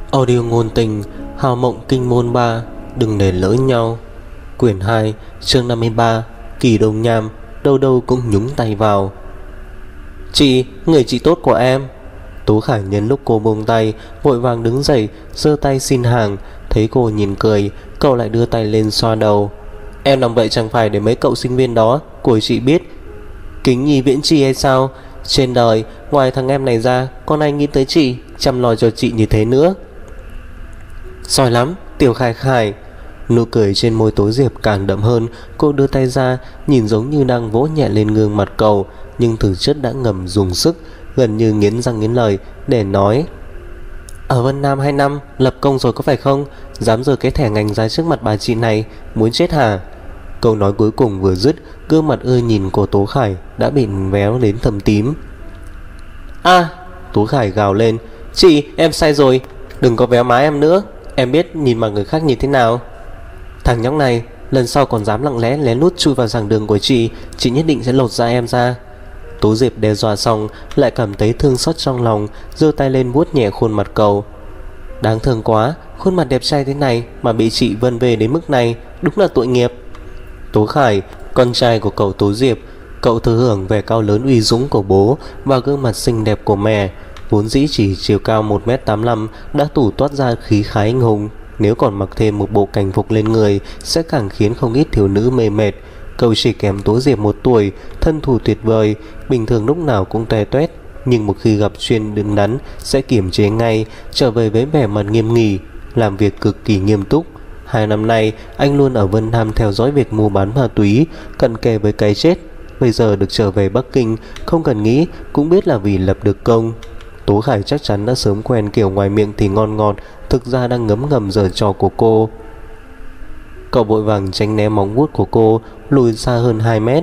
Audio ngôn tình, Hào mộng kinh môn 3, đừng để lỡ nhau. Quyển 2, chương 53, Kỳ Đồng Nham, đâu đâu cũng nhúng tay vào. Chị, người chị tốt của em. Tố Khải nhân lúc cô buông tay, vội vàng đứng dậy, giơ tay xin hàng. Thấy cô nhìn cười, cậu lại đưa tay lên xoa đầu. Em làm vậy chẳng phải để mấy cậu sinh viên đó của chị biết Kính nhi viễn chi hay sao? Trên đời, ngoài thằng em này ra, con ai nghĩ tới chị, chăm lo cho chị như thế nữa. Giỏi lắm, Tiểu Khải Khải. Nụ cười trên môi Tố Diệp càng đậm hơn. Cô đưa tay ra, nhìn giống như đang vỗ nhẹ lên gương mặt cậu, nhưng thực chất đã ngầm dùng sức, gần như nghiến răng nghiến lời để nói: ở Vân Nam 2 năm, lập công rồi có phải không? Dám giơ cái thẻ ngành ra trước mặt bà chị này, muốn chết hả? Câu nói cuối cùng vừa dứt, gương mặt ưa nhìn của Tố Khải đã bị véo đến thâm tím. Tố Khải gào lên: chị, em sai rồi, đừng có véo má em nữa. Em biết nhìn mặt người khác như thế nào. Thằng nhóc này, lần sau còn dám lặng lẽ lén lút chui vào giảng đường của chị nhất định sẽ lột da em ra. Tố Diệp đe dọa xong, lại cảm thấy thương xót trong lòng, giơ tay lên vuốt nhẹ khuôn mặt cậu. Đáng thương quá, khuôn mặt đẹp trai thế này mà bị chị vân về đến mức này, đúng là tội nghiệp. Tố Khải, con trai của cậu Tố Diệp, cậu thừa hưởng vẻ cao lớn uy dũng của bố và gương mặt xinh đẹp của mẹ. Vốn dĩ chỉ chiều cao 1m85 đã tủ toát ra khí khái anh hùng, nếu còn mặc thêm một bộ cảnh phục lên người sẽ càng khiến không ít thiếu nữ mê mệt. Cậu chỉ kém Tố Diệp 1 tuổi, thân thủ tuyệt vời, bình thường lúc nào cũng toe toét, nhưng một khi gặp chuyện đứng đắn sẽ kiềm chế ngay, trở về với vẻ mặt nghiêm nghị, làm việc cực kỳ nghiêm túc. 2 năm nay anh luôn ở Vân Nam theo dõi việc mua bán ma túy, cận kề với cái chết. Bây giờ được trở về Bắc Kinh, không cần nghĩ cũng biết là vì lập được công. Tố Khải chắc chắn đã sớm quen kiểu ngoài miệng thì ngon ngọt, thực ra đang ngấm ngầm giở trò của cô. Cậu vội vàng tránh né móng vuốt của cô, lùi xa hơn 2 mét.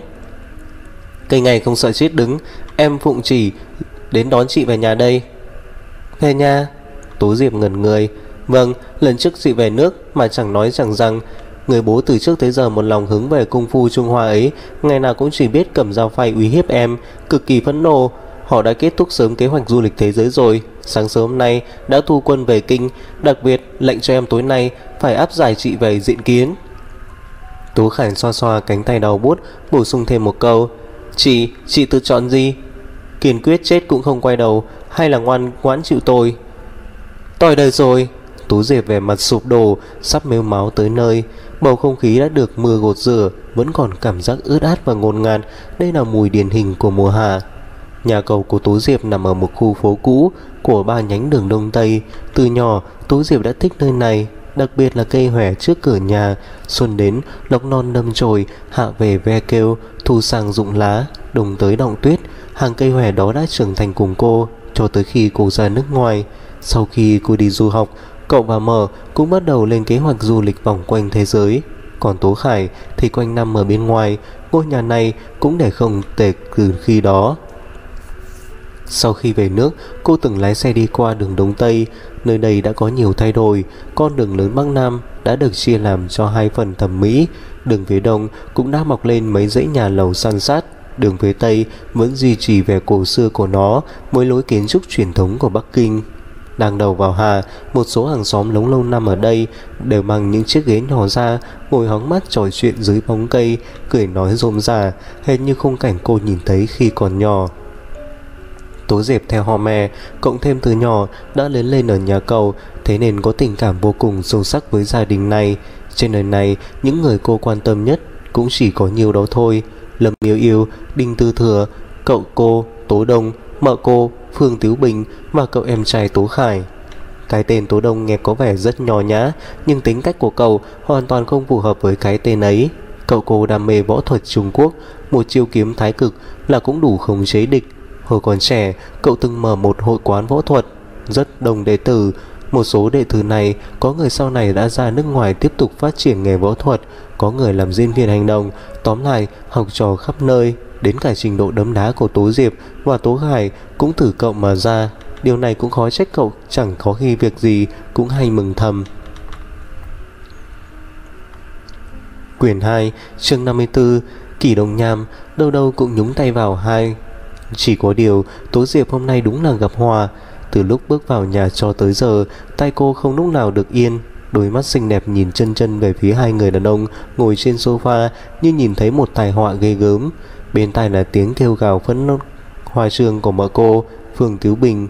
Cây ngày không sợ chết đứng, em phụng chỉ đến đón chị về nhà đây. Về nhà? Tố Diệp ngẩn người. Vâng, lần trước chị về nước mà chẳng nói chẳng rằng. Người bố từ trước tới giờ một lòng hướng về cung phu Trung Hoa ấy, ngày nào cũng chỉ biết cầm dao phay uy hiếp em, cực kỳ phẫn nộ. Họ đã kết thúc sớm kế hoạch du lịch thế giới rồi. Sáng sớm hôm nay đã thu quân về kinh, đặc biệt lệnh cho em tối nay phải áp giải chị về diện kiến. Tố Khải xoa xoa cánh tay đau buốt, bổ sung thêm một câu: Chị tự chọn gì? Kiên quyết chết cũng không quay đầu, hay là ngoan ngoãn chịu tôi? Tôi đời rồi. Tú Diệp vẻ mặt sụp đổ, sắp mếu máu tới nơi. Bầu không khí đã được mưa gột rửa, vẫn còn cảm giác ướt át và ngột ngạt. Đây là mùi điển hình của mùa hạ. Nhà cầu của Tú Diệp nằm ở một khu phố cũ của 3 nhánh đường Đông Tây. Từ nhỏ, Tú Diệp đã thích nơi này, đặc biệt là cây hòe trước cửa nhà. Xuân đến, lộc non đâm chồi, hạ về ve kêu, thu sang rụng lá, đồng tới đọng tuyết. Hàng cây hòe đó đã trưởng thành cùng cô cho tới khi cô ra nước ngoài. Sau khi cô đi du học, cậu và Mở cũng bắt đầu lên kế hoạch du lịch vòng quanh thế giới. Còn Tố Khải thì quanh năm ở bên ngoài, ngôi nhà này cũng để không tệ từ khi đó. Sau khi về nước, cô từng lái xe đi qua đường Đông Tây. Nơi đây đã có nhiều thay đổi. Con đường lớn Bắc Nam đã được chia làm cho 2 phần thẩm mỹ. Đường phía Đông cũng đã mọc lên mấy dãy nhà lầu san sát. Đường phía Tây vẫn duy trì vẻ cổ xưa của nó, với lối kiến trúc truyền thống của Bắc Kinh. Đang đầu vào hè, một số hàng xóm lống lâu năm ở đây đều mang những chiếc ghế nhỏ ra, ngồi hóng mát trò chuyện dưới bóng cây, cười nói rôm rả, hệt như khung cảnh cô nhìn thấy khi còn nhỏ. Tố Diệp theo họ mẹ, cộng thêm từ nhỏ đã lớn lên ở nhà cậu, thế nên có tình cảm vô cùng sâu sắc với gia đình này. Trên đời này, những người cô quan tâm nhất cũng chỉ có nhiều đó thôi: Lâm Yêu Yêu, Đinh Tư Thừa, cậu cô Tố Đông, mợ cô Phương Tiếu Bình và cậu em trai Tố Khải. Cái tên Tố Đông nghe có vẻ rất nho nhã, nhưng tính cách của cậu hoàn toàn không phù hợp với cái tên ấy. Cậu cô đam mê võ thuật Trung Quốc, một chiêu kiếm thái cực là cũng đủ khống chế địch. Hồi còn trẻ, cậu từng mở một hội quán võ thuật, rất đông đệ tử. Một số đệ tử này có người sau này đã ra nước ngoài tiếp tục phát triển nghề võ thuật, có người làm diễn viên hành động. Tóm lại, học trò khắp nơi. Đến cả trình độ đấm đá của Tố Diệp và Tố Khải cũng từ cậu mà ra. Điều này cũng khó trách cậu chẳng có khi việc gì cũng hay mừng thầm. Quyển 2, chương 54, Kỳ Đồng Nham, đâu đâu cũng nhúng tay vào hai. Chỉ có điều Tố Diệp hôm nay đúng là gặp hòa. Từ lúc bước vào nhà cho tới giờ, tay cô không lúc nào được yên. Đôi mắt xinh đẹp nhìn chân chân về phía hai người đàn ông ngồi trên sofa như nhìn thấy một tai họa ghê gớm. Bên tai là tiếng kêu gào phẫn nộ hoa trương của mợ cô, Phương Tiếu Bình.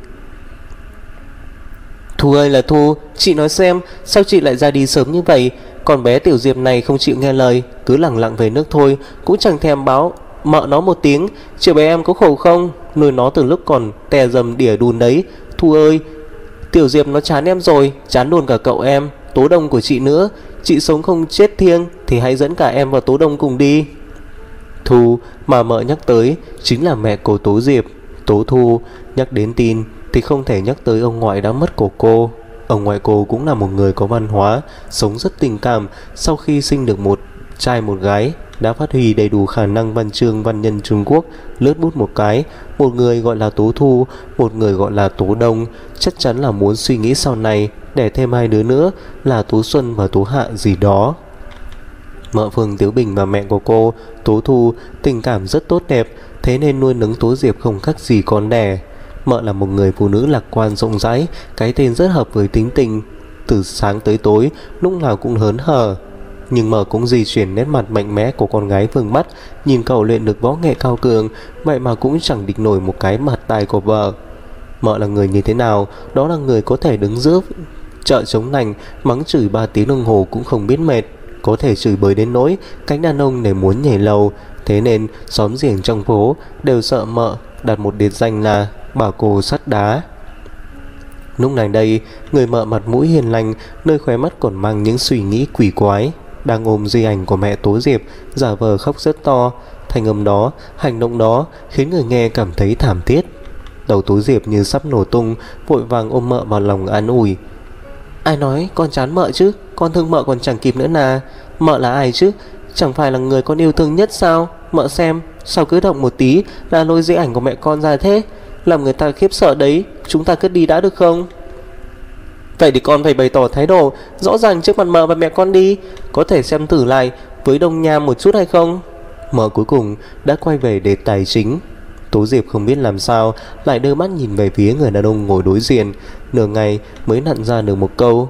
Thu ơi là Thu, chị nói xem, sao chị lại ra đi sớm như vậy? Con bé Tiểu Diệp này không chịu nghe lời, cứ lẳng lặng về nước thôi, cũng chẳng thèm báo mợ nó một tiếng. Chị bé em có khổ không? Nuôi nó từ lúc còn tè dầm đỉa đùn đấy. Thu ơi, Tiểu Diệp nó chán em rồi, chán luôn cả cậu em, Tố Đông của chị nữa. Chị sống không chết thiêng thì hãy dẫn cả em và Tố Đông cùng đi. Thu mà mợ nhắc tới chính là mẹ của Tố Diệp, Tố Thu. Nhắc đến tin thì không thể nhắc tới ông ngoại đã mất của cô. Ông ngoại cô cũng là một người có văn hóa, sống rất tình cảm. Sau khi sinh được một trai một gái, đã phát huy đầy đủ khả năng văn chương văn nhân Trung Quốc. Lướt bút một cái, một người gọi là Tố Thu, một người gọi là Tố Đông. Chắc chắn là muốn suy nghĩ sau này đẻ thêm hai đứa nữa là Tố Xuân và Tố Hạ gì đó. Mợ Phương Tiếu Bình và mẹ của cô, Tố Thu, tình cảm rất tốt đẹp, thế nên nuôi nấng Tố Diệp không khác gì con đẻ. Mợ là một người phụ nữ lạc quan rộng rãi, cái tên rất hợp với tính tình. Từ sáng tới tối, lúc nào cũng hớn hở. Nhưng mợ cũng di chuyển nét mặt mạnh mẽ của con gái Phương Mắt. Nhìn cậu luyện được võ nghệ cao cường, vậy mà cũng chẳng địch nổi một cái mặt tài của vợ. Mợ là người như thế nào? Đó là người có thể đứng giữa chợ chống nành, mắng chửi 3 tiếng đồng hồ cũng không biết mệt, có thể chửi bới đến nỗi cánh đàn ông để muốn nhảy lầu. Thế nên xóm giềng trong phố đều sợ mợ đặt một biệt danh là bà cô sắt đá. Lúc này đây, người mợ mặt mũi hiền lành, nơi khóe mắt còn mang những suy nghĩ quỷ quái, đang ôm di ảnh của mẹ Tố Diệp, giả vờ khóc rất to. Thanh âm đó, hành động đó khiến người nghe cảm thấy thảm thiết. Đầu Tố Diệp như sắp nổ tung, vội vàng ôm mợ vào lòng an ủi. Ai nói con chán mợ chứ, con thương mợ còn chẳng kịp nữa nà. Mợ là ai chứ, chẳng phải là người con yêu thương nhất sao? Mợ xem, sao cứ động một tí là lôi di ảnh của mẹ con ra thế, làm người ta khiếp sợ đấy. Chúng ta cứ đi đã được không? Vậy thì con phải bày tỏ thái độ rõ ràng trước mặt mợ và mẹ con đi. Có thể xem thử lại với Đông Nham một chút hay không? Mợ cuối cùng đã quay về đề tài chính. Tố Diệp không biết làm sao lại đưa mắt nhìn về phía người đàn ông ngồi đối diện, nửa ngày mới nặn ra được một câu.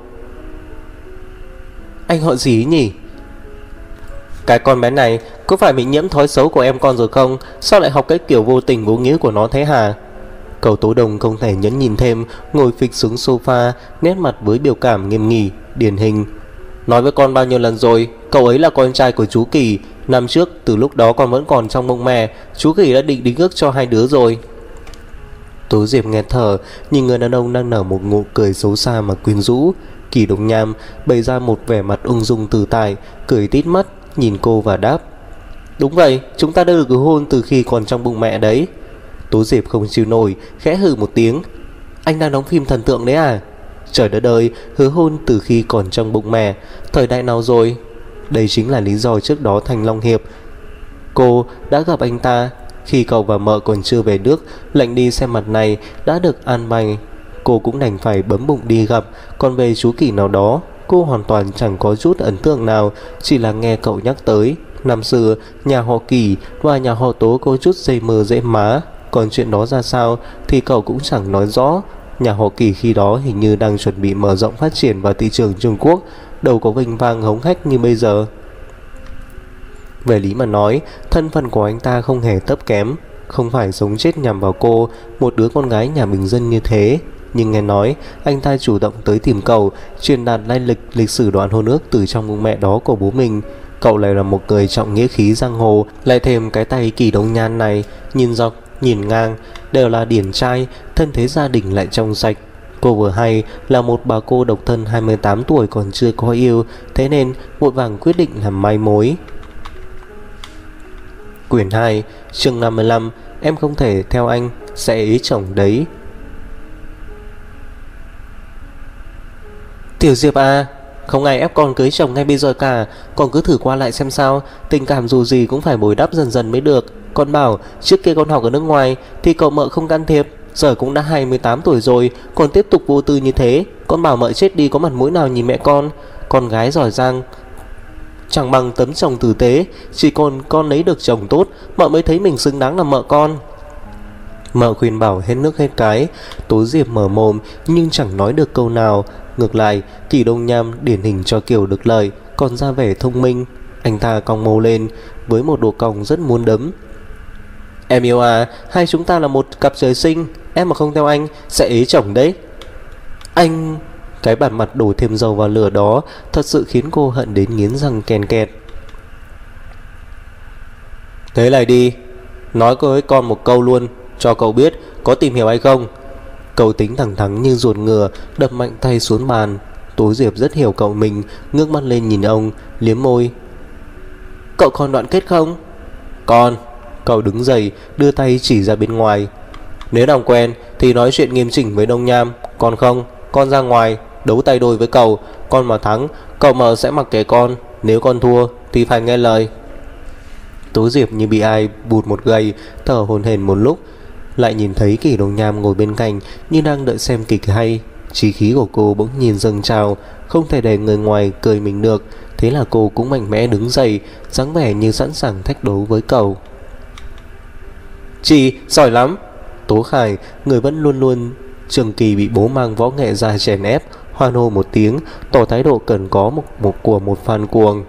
Anh họ gì nhỉ? Cái con bé này có phải bị nhiễm thói xấu của em con rồi không? Sao lại học cái kiểu vô tình vô nghĩa của nó thế hả? Cậu Tố Đông không thể nhẫn nhìn thêm, ngồi phịch xuống sofa, nét mặt với biểu cảm nghiêm nghị, điển hình. Nói với con bao nhiêu lần rồi, cậu ấy là con trai của chú Kỳ. Năm trước, từ lúc đó con vẫn còn trong bụng mẹ, chú Kỳ đã định đính ước cho hai đứa rồi. Tố Diệp nghe thở, nhìn người đàn ông đang nở một nụ cười xấu xa mà quyến rũ. Kỳ Đông Nham bày ra một vẻ mặt ung dung tự tại, cười tít mắt, nhìn cô và đáp. Đúng vậy, chúng ta đã được hôn từ khi còn trong bụng mẹ đấy. Tố Diệp không chịu nổi, khẽ hừ một tiếng. Anh đang đóng phim thần tượng đấy à? Trời đất ơi, hứa hôn từ khi còn trong bụng mẹ, thời đại nào rồi? Đây chính là lý do trước đó Thành Long Hiệp cô đã gặp anh ta. Khi cậu và mợ còn chưa về nước, lệnh đi xem mặt này đã được an bài, cô cũng đành phải bấm bụng đi gặp. Còn về chú Kỳ nào đó, cô hoàn toàn chẳng có chút ấn tượng nào, chỉ là nghe cậu nhắc tới năm xưa nhà họ Kỳ và nhà họ Tố có chút dây mơ dễ má. Còn chuyện đó ra sao thì cậu cũng chẳng nói rõ. Nhà họ Kỳ khi đó hình như đang chuẩn bị mở rộng phát triển vào thị trường Trung Quốc, đâu có vinh vang hống hách như bây giờ. Về lý mà nói, thân phận của anh ta không hề thấp kém, không phải sống chết nhằm vào cô, một đứa con gái nhà bình dân như thế. Nhưng nghe nói anh ta chủ động tới tìm cậu, truyền đạt lai lịch sử đoạn hôn ước từ trong bụng mẹ đó của bố mình. Cậu lại là một người trọng nghĩa khí giang hồ, lại thêm cái tay Kỳ Đông Nhan này, nhìn dọc nhìn ngang đều là điển trai, thân thế gia đình lại trong sạch. Cô vừa hay là một bà cô độc thân 28 tuổi còn chưa có yêu, thế nên vội vàng quyết định làm mai mối. Quyển 2, chương 55. Em không thể theo anh, sẽ ý chồng đấy. Tiểu Diệp à, không ai ép con cưới chồng ngay bây giờ cả, con cứ thử qua lại xem sao. Tình cảm dù gì cũng phải bồi đắp dần dần mới được. Con bảo trước kia con học ở nước ngoài thì cậu mợ không can thiệp, giờ cũng đã 28 tuổi rồi, còn tiếp tục vô tư như thế. Con bảo mợ chết đi có mặt mũi nào nhìn mẹ con gái giỏi giang chẳng bằng tấm chồng tử tế. Chỉ còn con lấy được chồng tốt, mợ mới thấy mình xứng đáng làm mợ con. Mợ khuyên bảo hết nước hết cái. Tố Diệp mở mồm nhưng chẳng nói được câu nào. Ngược lại, Kỳ Đông Nham điển hình cho kiểu được lời, còn ra vẻ thông minh. Anh ta cong môi lên với một độ cong rất muốn đấm. Em yêu à, hai chúng ta là một cặp trời sinh, em mà không theo anh sẽ ế chồng đấy. Anh... Cái bản mặt đổ thêm dầu vào lửa đó thật sự khiến cô hận đến nghiến răng ken kẹt. Thế này đi, nói với con một câu luôn, cho cậu biết có tìm hiểu hay không. Cậu tính thẳng thắn như ruột ngựa, đập mạnh tay xuống bàn. Tố Diệp rất hiểu cậu mình, ngước mắt lên nhìn ông, liếm môi. Cậu còn đoạn kết không? Còn. Cậu đứng dậy, đưa tay chỉ ra bên ngoài. Nếu làm quen thì nói chuyện nghiêm chỉnh với Đông Nham, còn không, con ra ngoài đấu tay đôi với cậu. Con mà thắng, cậu mợ sẽ mặc kệ con, nếu con thua thì phải nghe lời. Tố Diệp như bị ai bụt một gậy, thở hổn hển một lúc, lại nhìn thấy Kỳ Đông Nham ngồi bên cạnh như đang đợi xem kịch hay. Chí khí của cô bỗng nhìn dâng trào, không thể để người ngoài cười mình được. Thế là cô cũng mạnh mẽ đứng dậy, dáng vẻ như sẵn sàng thách đấu với cậu. Chị giỏi lắm. Tố Khải, người vẫn luôn luôn trường kỳ bị bố mang võ nghệ ra chèn ép, hoan hô một tiếng, tỏ thái độ cần có một fan cuồng.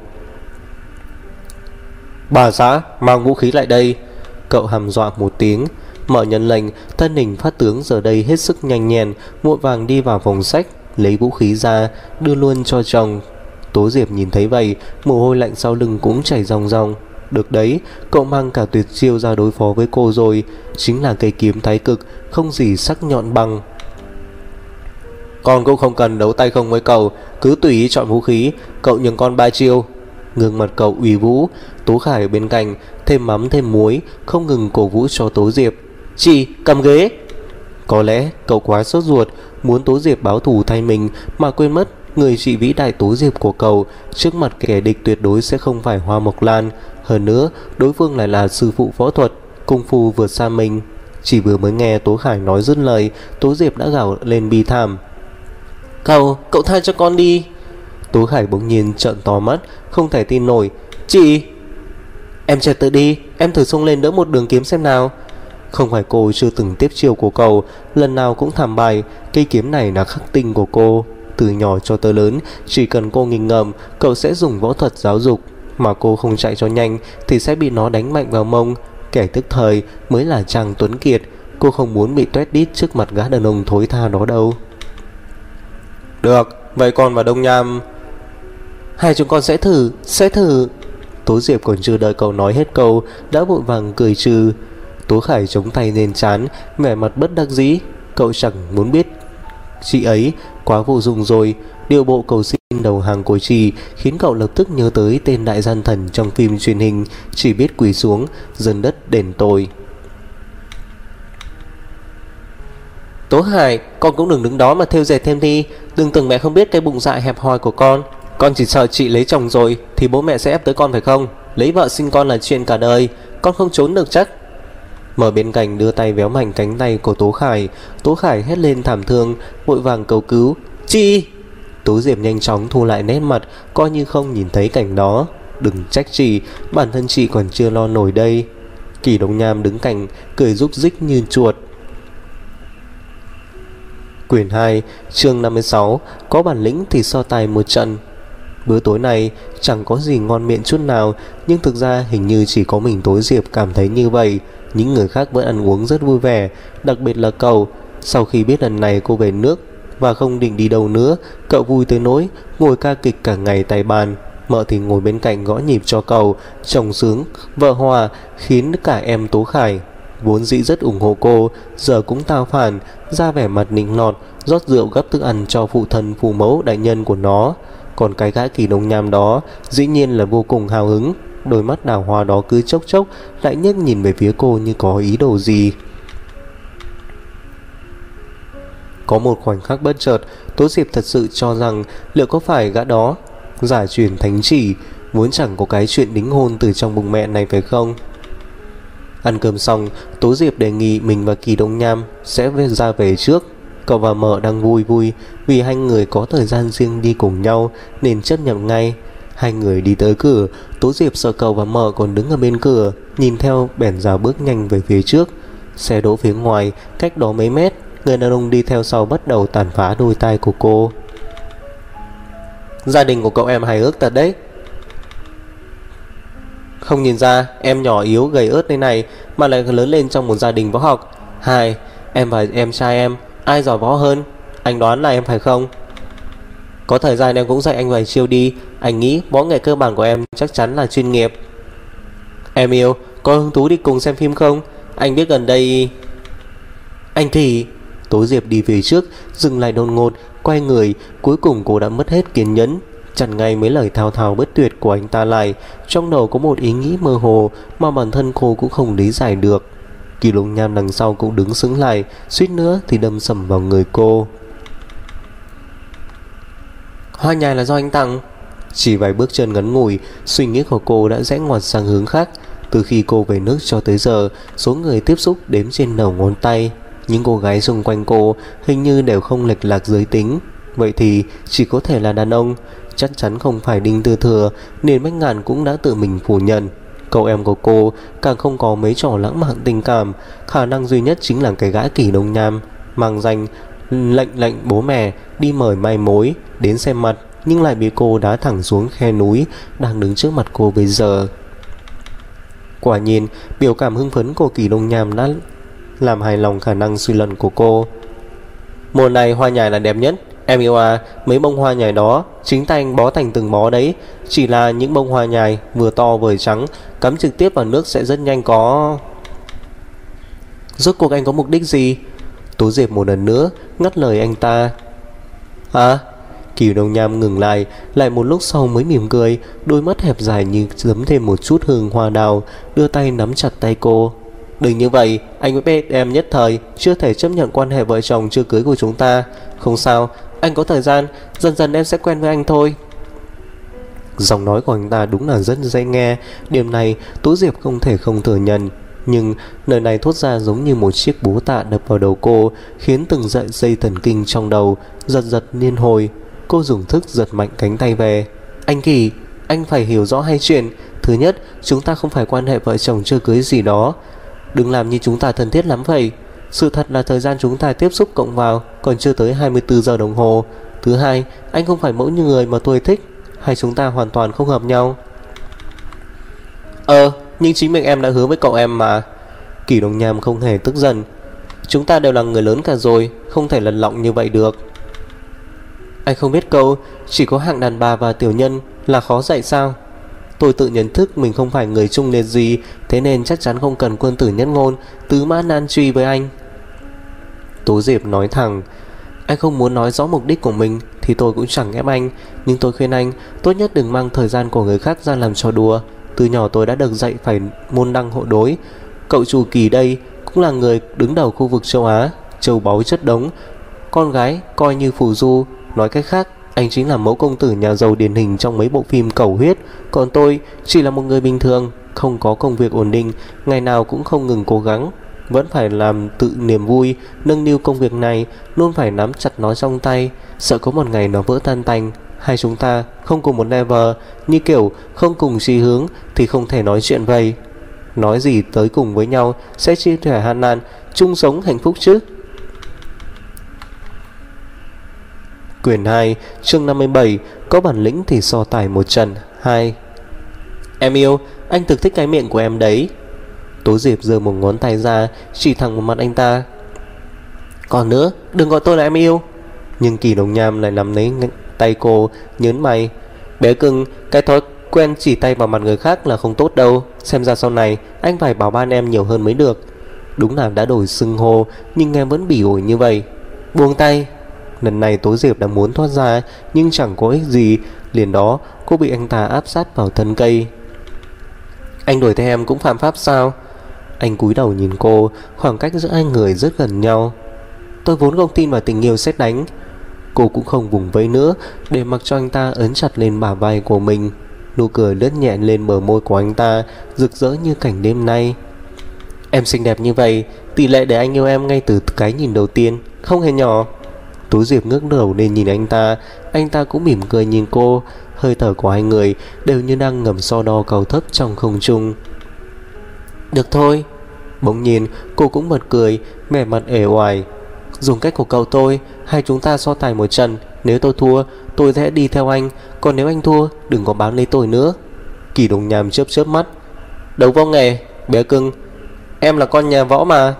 Bà xã, mang vũ khí lại đây. Cậu hăm dọa một tiếng. Mở nhận lệnh, thân hình phát tướng giờ đây hết sức nhanh nhẹn, vội vàng đi vào phòng sách, lấy vũ khí ra, đưa luôn cho chồng. Tố Diệp nhìn thấy vậy, mồ hôi lạnh sau lưng cũng chảy ròng ròng. Được đấy, cậu mang cả tuyệt chiêu ra đối phó với cô rồi, chính là cây kiếm thái cực, không gì sắc nhọn bằng. Con cũng không cần đấu tay không với cậu, cứ tùy ý chọn vũ khí, cậu nhường con 3 chiêu. Gương mặt cậu uy vũ. Tố Khải ở bên cạnh thêm mắm thêm muối, không ngừng cổ vũ cho Tố Diệp. Chị cầm ghế. Có lẽ cậu quá sốt ruột, muốn Tố Diệp báo thù thay mình, mà quên mất người chị vĩ đại Tố Diệp của cậu trước mặt kẻ địch tuyệt đối sẽ không phải Hoa Mộc Lan. Hơn nữa, đối phương lại là sư phụ võ thuật, công phu vượt xa mình. Chỉ vừa mới nghe Tố Khải nói dứt lời, Tố Diệp đã gào lên bi thảm. Cậu tha cho con đi. Tố Khải bỗng nhiên trợn to mắt, không thể tin nổi. Chị... Em trật tự đi, em thử xông lên đỡ một đường kiếm xem nào. Không phải cô chưa từng tiếp chiêu của cậu, lần nào cũng thảm bại. Cây kiếm này là khắc tinh của cô. Từ nhỏ cho tới lớn, chỉ cần cô nghịch ngợm, cậu sẽ dùng võ thuật giáo dục. Mà cô không chạy cho nhanh thì sẽ bị nó đánh mạnh vào mông. Kẻ tức thời mới là chàng tuấn kiệt. Cô không muốn bị toét đít trước mặt gã đàn ông thối tha đó đâu. Được, vậy con và Đông Nham, hai chúng con sẽ thử. Tố Diệp còn chưa đợi cậu nói hết câu đã vội vàng cười trừ. Tố Khải chống tay lên trán, vẻ mặt bất đắc dĩ. Cậu chẳng muốn biết chị ấy quá vô dụng rồi. Điệu bộ cầu xin đầu hàng của chị khiến cậu lập tức nhớ tới tên đại gian thần trong phim truyền hình, chỉ biết quỳ xuống dâng đất đền tội. Tố Hải, con cũng đừng đứng đó mà thêu dệt thêm đi. Đừng tưởng mẹ không biết cái bụng dạ hẹp hòi của con. Con chỉ sợ chị lấy chồng rồi thì bố mẹ sẽ ép tới con phải không? Lấy vợ sinh con là chuyện cả đời, con không trốn được chắc. Mở bên cạnh đưa tay véo mạnh cánh tay của Tố Khải. Tố Khải hét lên thảm thương, vội vàng cầu cứu. Chị! Tố Diệp nhanh chóng thu lại nét mặt, coi như không nhìn thấy cảnh đó. Đừng trách chị, bản thân chị còn chưa lo nổi đây. Kỳ Đông Nham đứng cạnh, cười rúc rích như chuột. Quyển 2, chương 56. Có bản lĩnh thì so tài một trận. Bữa tối này chẳng có gì ngon miệng chút nào, nhưng thực ra hình như chỉ có mình Tố Diệp cảm thấy như vậy. Những người khác vẫn ăn uống rất vui vẻ, đặc biệt là cậu. Sau khi biết lần này cô về nước và không định đi đâu nữa, cậu vui tới nỗi ngồi ca kịch cả ngày tại bàn. Mợ thì ngồi bên cạnh gõ nhịp cho cậu. Chồng sướng, vợ hòa, khiến cả em Tố Khải vốn dĩ rất ủng hộ cô, giờ cũng tao phản, ra vẻ mặt nịnh nọt, rót rượu gấp thức ăn cho phụ thân phụ mẫu đại nhân của nó. Còn cái gã Kỳ Đông Nham đó dĩ nhiên là vô cùng hào hứng. Đôi mắt đào hoa đó cứ chốc chốc lại nhếch nhìn về phía cô như có ý đồ gì. Có một khoảnh khắc bất chợt, Tố Diệp thật sự cho rằng liệu có phải gã đó giả truyền thánh chỉ, vốn chẳng có cái chuyện đính hôn từ trong bụng mẹ này phải không? Ăn cơm xong, Tố Diệp đề nghị mình và Kỳ Đông Nham sẽ ra về trước. Cậu và mợ đang vui vui vì hai người có thời gian riêng đi cùng nhau nên chấp nhận ngay. Hai người đi tới cửa, Tố Diệp sợ cậu và mợ còn đứng ở bên cửa, nhìn theo bèn rào bước nhanh về phía trước. Xe đỗ phía ngoài, cách đó mấy mét. Người đàn ông đi theo sau bắt đầu tàn phá đôi tai của cô. Gia đình của cậu em hài hước thật đấy. Không nhìn ra em nhỏ yếu gầy ớt thế này mà lại lớn lên trong một gia đình võ học. Hai, em và em trai em ai giỏi võ hơn? Anh đoán là em phải không? Có thời gian em cũng dạy anh vài chiêu đi. Anh nghĩ võ nghệ cơ bản của em chắc chắn là chuyên nghiệp. Em yêu, có hứng thú đi cùng xem phim không? Anh biết gần đây... Anh thì... Tố Diệp đi về trước, dừng lại đột ngột, quay người. Cuối cùng cô đã mất hết kiên nhẫn, chặn ngay mấy lời thao thao bất tuyệt của anh ta lại. Trong đầu có một ý nghĩ mơ hồ mà bản thân cô cũng không lý giải được. Kỳ Lục Nham đằng sau cũng đứng sững lại, suýt nữa thì đâm sầm vào người cô. Hoa nhài là do anh tặng. Chỉ vài bước chân ngắn ngủi, suy nghĩ của cô đã rẽ ngoặt sang hướng khác. Từ khi cô về nước cho tới giờ, số người tiếp xúc đếm trên đầu ngón tay. Những cô gái xung quanh cô hình như đều không lệch lạc giới tính. Vậy thì chỉ có thể là đàn ông. Chắc chắn không phải Đinh Tư Thừa, nên Bách Ngạn cũng đã tự mình phủ nhận. Cậu em của cô càng không có mấy trò lãng mạn tình cảm. Khả năng duy nhất chính là cái gã Kỳ Đông Nham mang danh lệnh bố mẹ đi mời mai mối đến xem mặt, nhưng lại bị cô đá thẳng xuống khe núi đang đứng trước mặt cô bây giờ. Quả nhiên biểu cảm hưng phấn của Kỳ Đông Nham đã làm hài lòng khả năng suy luận của cô. Mùa này hoa nhài là đẹp nhất. Em yêu à, mấy bông hoa nhài đó chính tay anh bó thành từng bó đấy. Chỉ là những bông hoa nhài vừa to vừa trắng, cắm trực tiếp vào nước sẽ rất nhanh có... Rốt cuộc anh có mục đích gì? Tố Diệp một lần nữa ngắt lời anh ta. Hả? Kỳ Đông Nham ngừng lại một lúc sau mới mỉm cười, đôi mắt hẹp dài như giấm thêm một chút hương hoa đào, đưa tay nắm chặt tay cô. Đừng như vậy, anh với biết em nhất thời chưa thể chấp nhận quan hệ vợ chồng chưa cưới của chúng ta. Không sao, anh có thời gian, dần dần em sẽ quen với anh thôi. Giọng nói của anh ta đúng là rất dễ nghe. Điểm này Tố Diệp không thể không thừa nhận. Nhưng lời này thốt ra giống như một chiếc búa tạ đập vào đầu cô, khiến từng sợi dây thần kinh trong đầu giật liên hồi. Cô dùng thức giật mạnh cánh tay về. Anh Kỳ, anh phải hiểu rõ hai chuyện. Thứ nhất, chúng ta không phải quan hệ vợ chồng chưa cưới gì đó. Đừng làm như chúng ta thân thiết lắm vậy. Sự thật là thời gian chúng ta tiếp xúc cộng vào còn chưa tới 24 giờ đồng hồ. Thứ hai, anh không phải mẫu như người mà tôi thích. Hay chúng ta hoàn toàn không hợp nhau? Nhưng chính mình em đã hứa với cậu em mà. Kỳ Đông Nham không hề tức giận. Chúng ta đều là người lớn cả rồi, không thể lật lọng như vậy được. Anh không biết câu chỉ có hạng đàn bà và tiểu nhân là khó dạy sao? Tôi tự nhận thức mình không phải người trung liệt gì, thế nên chắc chắn không cần quân tử nhất ngôn, tứ mã nan truy với anh. Tố Diệp nói thẳng. Anh không muốn nói rõ mục đích của mình thì tôi cũng chẳng ép anh, nhưng tôi khuyên anh tốt nhất đừng mang thời gian của người khác ra làm trò đùa. Từ nhỏ tôi đã được dạy phải môn đăng hộ đối. Cậu chủ Kỳ đây cũng là người đứng đầu khu vực châu Á, châu báu chất đống, con gái coi như phù du. Nói cách khác, anh chính là mẫu công tử nhà giàu điển hình trong mấy bộ phim cầu huyết. Còn tôi chỉ là một người bình thường, không có công việc ổn định, ngày nào cũng không ngừng cố gắng, vẫn phải làm tự niềm vui, nâng niu công việc này, luôn phải nắm chặt nó trong tay, sợ có một ngày nó vỡ tan tành. Hai chúng ta không cùng một level, như kiểu không cùng chí hướng thì không thể nói chuyện vậy. Nói gì tới cùng với nhau sẽ chia sẻ hạn nạn, chung sống hạnh phúc chứ. Quyển 2, chương 57, có bản lĩnh thì so tài một trận. 2. Em yêu, anh thực thích cái miệng của em đấy. Tố Diệp giơ một ngón tay ra, chỉ thẳng vào mặt anh ta. Còn nữa, đừng gọi tôi là em yêu. Nhưng Kỳ Đông Nham lại nắm lấy tay cô, nhớn mày. Bé cưng, cái thói quen chỉ tay vào mặt người khác là không tốt đâu. Xem ra sau này anh phải bảo ban em nhiều hơn mới được. Đúng là đã đổi xưng hô, nhưng em vẫn bỉ ổi như vậy. Buông tay. Lần này Tố Diệp đã muốn thoát ra, nhưng chẳng có ích gì. Liền đó cô bị anh ta áp sát vào thân cây. Anh đuổi theo em cũng phạm pháp sao? Anh cúi đầu nhìn cô, khoảng cách giữa hai người rất gần nhau. Tôi vốn không tin vào tình yêu sét đánh. Cô cũng không vùng vẫy nữa, để mặc cho anh ta ấn chặt lên bả vai của mình. Nụ cười lướt nhẹ lên bờ môi của anh ta, rực rỡ như cảnh đêm nay. Em xinh đẹp như vậy, tỷ lệ để anh yêu em ngay từ cái nhìn đầu tiên không hề nhỏ. Tú Diệp ngước đầu lên nhìn anh ta cũng mỉm cười nhìn cô. Hơi thở của hai người đều như đang ngầm so đo cầu thấp trong không trung. Được thôi. Bỗng nhiên cô cũng bật cười, vẻ mặt uể oải. Dùng cách của cậu tôi, hai chúng ta so tài một trận. Nếu tôi thua, tôi sẽ đi theo anh. Còn nếu anh thua, đừng có bám lấy tôi nữa. Kỳ Đồng Nham chớp chớp mắt. Đấu võ nghệ, bé cưng, em là con nhà võ mà.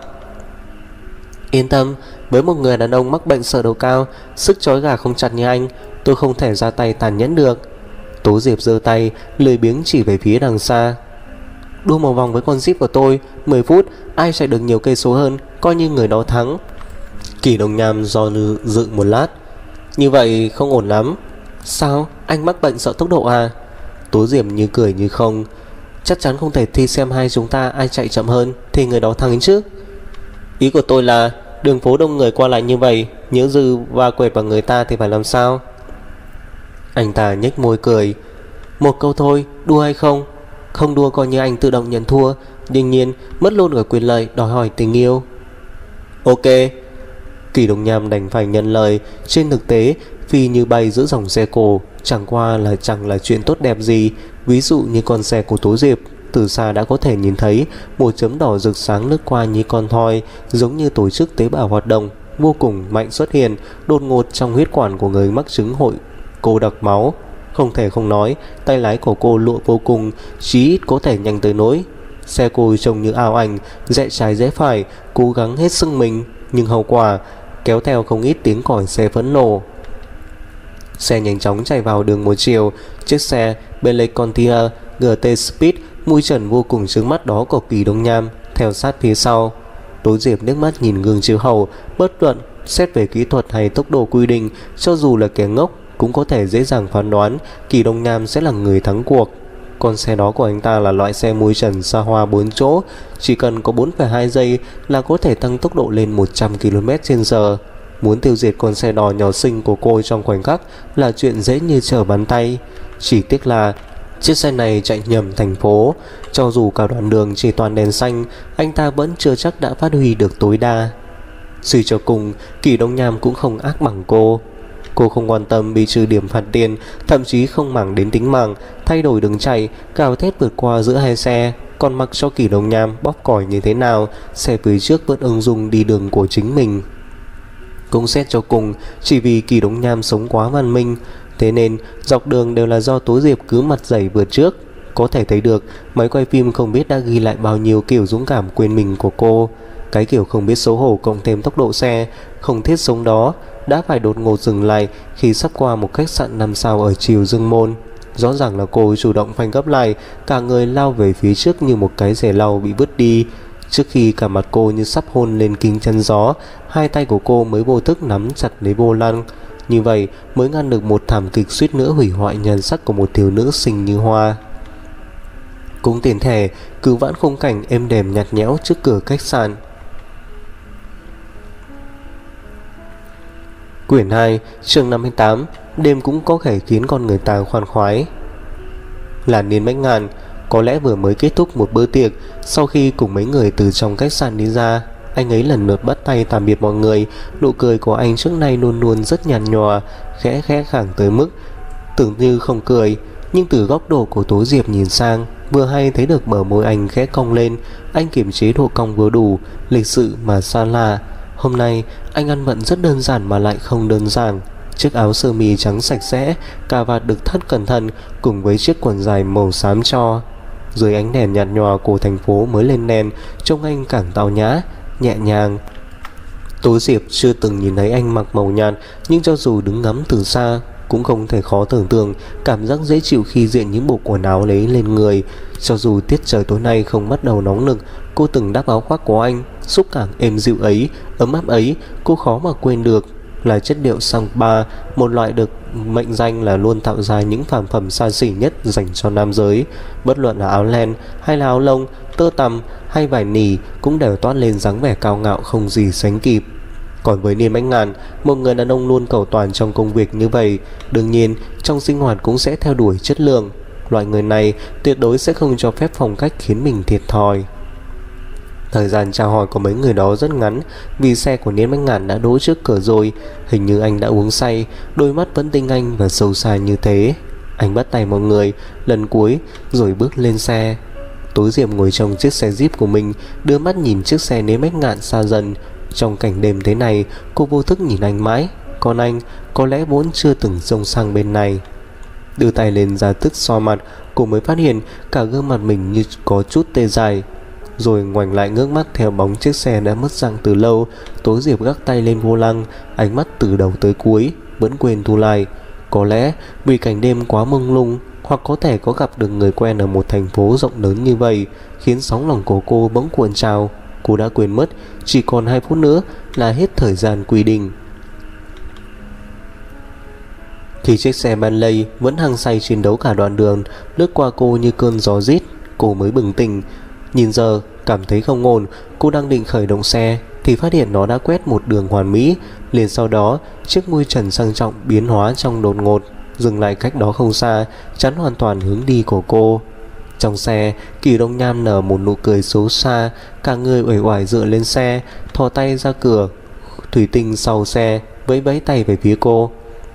Yên tâm, với một người đàn ông mắc bệnh sợ độ cao, sức trói gà không chặt như anh, tôi không thể ra tay tàn nhẫn được. Tố Diệp giơ tay, lười biếng chỉ về phía đằng xa. Đua một vòng với con jeep của tôi, 10 phút, ai chạy được nhiều cây số hơn, coi như người đó thắng. Kỳ Đồng Nham do dự một lát. Như vậy không ổn lắm. Sao, anh mắc bệnh sợ tốc độ à? Tố Diệp như cười như không. Chắc chắn không thể thi xem hai chúng ta ai chạy chậm hơn thì người đó thắng chứ. Ý của tôi là đường phố đông người qua lại như vậy, nhỡ dư va quẹt vào người ta thì phải làm sao? Anh ta nhếch môi cười. Một câu thôi, đua hay không? Không đua coi như anh tự động nhận thua. Đương nhiên mất luôn cả quyền lợi đòi hỏi tình yêu. Ok. Kỳ Đồng Nham đành phải nhận lời. Trên thực tế phi như bay giữa dòng xe cổ chẳng là chuyện tốt đẹp gì. Ví dụ như con xe của Tố Diệp, từ xa đã có thể nhìn thấy một chấm đỏ rực sáng lướt qua như con thoi, giống như tổ chức tế bào hoạt động vô cùng mạnh xuất hiện đột ngột trong huyết quản của người mắc chứng hội cô đặc máu. Không thể không nói, tay lái của cô lụa vô cùng, chí ít có thể nhanh tới nỗi. Xe cô trông như ảo ảnh, rẽ trái rẽ phải, cố gắng hết sức mình, nhưng hậu quả kéo theo không ít tiếng còi xe phẫn nộ. Xe nhanh chóng chạy vào đường một chiều. Chiếc xe Bentley Contier GT Speed mui trần vô cùng chướng mắt đó của Kỳ Đồng Nham theo sát phía sau. Tố Diệp nước mắt nhìn gương chiếu hậu, bất luận xét về kỹ thuật hay tốc độ quy định, cho dù là kẻ ngốc cũng có thể dễ dàng phán đoán Kỳ Đồng Nham sẽ là người thắng cuộc. Con xe đó của anh ta là loại xe mui trần xa hoa 4 chỗ, chỉ cần có 4,2 giây là có thể tăng tốc độ lên 100 km/h. Muốn tiêu diệt con xe đỏ nhỏ xinh của cô trong khoảnh khắc là chuyện dễ như trở bàn tay. Chỉ tiếc là chiếc xe này chạy nhầm thành phố, cho dù cả đoạn đường chỉ toàn đèn xanh, anh ta vẫn chưa chắc đã phát huy được tối đa. Suy cho cùng, Kỳ Đồng Nham cũng không ác bằng cô. Cô không quan tâm bị trừ điểm phạt tiền, thậm chí không màng đến tính mạng, thay đổi đường chạy, gào thét vượt qua giữa hai xe, còn mặc cho Kỳ Đồng Nham bóp còi như thế nào, xe phía trước vẫn ung dung đi đường của chính mình. Cũng xét cho cùng, chỉ vì Kỳ Đồng Nham sống quá văn minh, thế nên dọc đường đều là do Tố Diệp cứ mặt dày vượt trước. Có thể thấy được máy quay phim không biết đã ghi lại bao nhiêu kiểu dũng cảm quên mình của cô. Cái kiểu không biết xấu hổ cộng thêm tốc độ xe không thiết sống đó đã phải đột ngột dừng lại khi sắp qua một khách sạn 5 sao ở chiều Dương Môn. Rõ ràng là cô chủ động phanh gấp lại, cả người lao về phía trước như một cái rẻ lau bị vứt đi. Trước khi cả mặt cô như sắp hôn lên kính chắn gió, hai tay của cô mới vô thức nắm chặt lấy vô lăng. Như vậy mới ngăn được một thảm kịch suýt nữa hủy hoại nhan sắc của một thiếu nữ xinh như hoa. Cũng tiền thẻ cứu vãn khung cảnh êm đềm nhạt nhẽo trước cửa khách sạn. Quyển 2, chương 58. Đêm cũng có thể khiến con người ta khoan khoái. Là Niên Bách Ngạn có lẽ vừa mới kết thúc một bữa tiệc. Sau khi cùng mấy người từ trong khách sạn đi ra, anh ấy lần lượt bắt tay tạm biệt mọi người. Nụ cười của anh trước nay luôn luôn rất nhàn nhòa, khẽ khẽ khàng tới mức tưởng như không cười. Nhưng từ góc độ của Tố Diệp nhìn sang, vừa hay thấy được bờ môi anh khẽ cong lên. Anh kiềm chế độ cong vừa đủ, lịch sự mà xa lạ. Hôm nay anh ăn vận rất đơn giản mà lại không đơn giản. Chiếc áo sơ mi trắng sạch sẽ, cà vạt được thắt cẩn thận cùng với chiếc quần dài màu xám tro. Dưới ánh đèn nhạt nhòa của thành phố mới lên đèn, trông anh càng tao nhã, nhẹ nhàng. Tố Diệp chưa từng nhìn thấy anh mặc màu nhạt, nhưng cho dù đứng ngắm từ xa cũng không thể khó tưởng tượng cảm giác dễ chịu khi diện những bộ quần áo lấy lên người. Cho dù tiết trời tối nay không bắt đầu nóng nực, cô từng đắp áo khoác của anh, xúc cảm êm dịu ấy, ấm áp ấy, cô khó mà quên được. Là chất liệu Sangpa, một loại được mệnh danh là luôn tạo ra những phàm phẩm xa xỉ nhất dành cho nam giới. Bất luận là áo len hay là áo lông, tơ tằm hay vải nỉ cũng đều toát lên dáng vẻ cao ngạo không gì sánh kịp. Còn với Niên Bách Ngạn, một người đàn ông luôn cầu toàn trong công việc như vậy, đương nhiên trong sinh hoạt cũng sẽ theo đuổi chất lượng. Loại người này tuyệt đối sẽ không cho phép phong cách khiến mình thiệt thòi. Thời gian chào hỏi của mấy người đó rất ngắn, vì xe của Niên Bách Ngạn đã đỗ trước cửa rồi. Hình như anh đã uống say, đôi mắt vẫn tinh anh và sâu xa như thế. Anh bắt tay mọi người lần cuối rồi bước lên xe. Tố Diệp ngồi trong chiếc xe Jeep của mình, đưa mắt nhìn chiếc xe nếm bách ngạn xa dần. Trong cảnh đêm thế này, cô vô thức nhìn anh mãi. Còn anh có lẽ vốn chưa từng trông sang bên này. Đưa tay lên ra tức xoa mặt, cô mới phát hiện cả gương mặt mình như có chút tê dại. Rồi ngoảnh lại ngước mắt theo bóng chiếc xe đã mất dạng từ lâu. Tố Diệp gác tay lên vô lăng, ánh mắt từ đầu tới cuối vẫn quên thu lại. Có lẽ vì cảnh đêm quá mông lung, hoặc có thể có gặp được người quen ở một thành phố rộng lớn như vậy, khiến sóng lòng của cô bỗng cuộn trào. Cô đã quên mất chỉ còn 2 phút nữa là hết thời gian quy định. Khi chiếc xe Bentley vẫn hăng say chiến đấu cả đoạn đường lướt qua cô như cơn gió rít, cô mới bừng tỉnh. Nhìn giờ cảm thấy không ổn, cô đang định khởi động xe thì phát hiện nó đã quét một đường hoàn mỹ. Liền sau đó, chiếc mui trần sang trọng biến hóa trong đột ngột, dừng lại cách đó không xa, chắn hoàn toàn hướng đi của cô. Trong xe, Kỳ Đông Nham nở một nụ cười xấu xa, cả người uể oải dựa lên xe, thò tay ra cửa thủy tinh sau xe, vẫy vẫy tay về phía cô.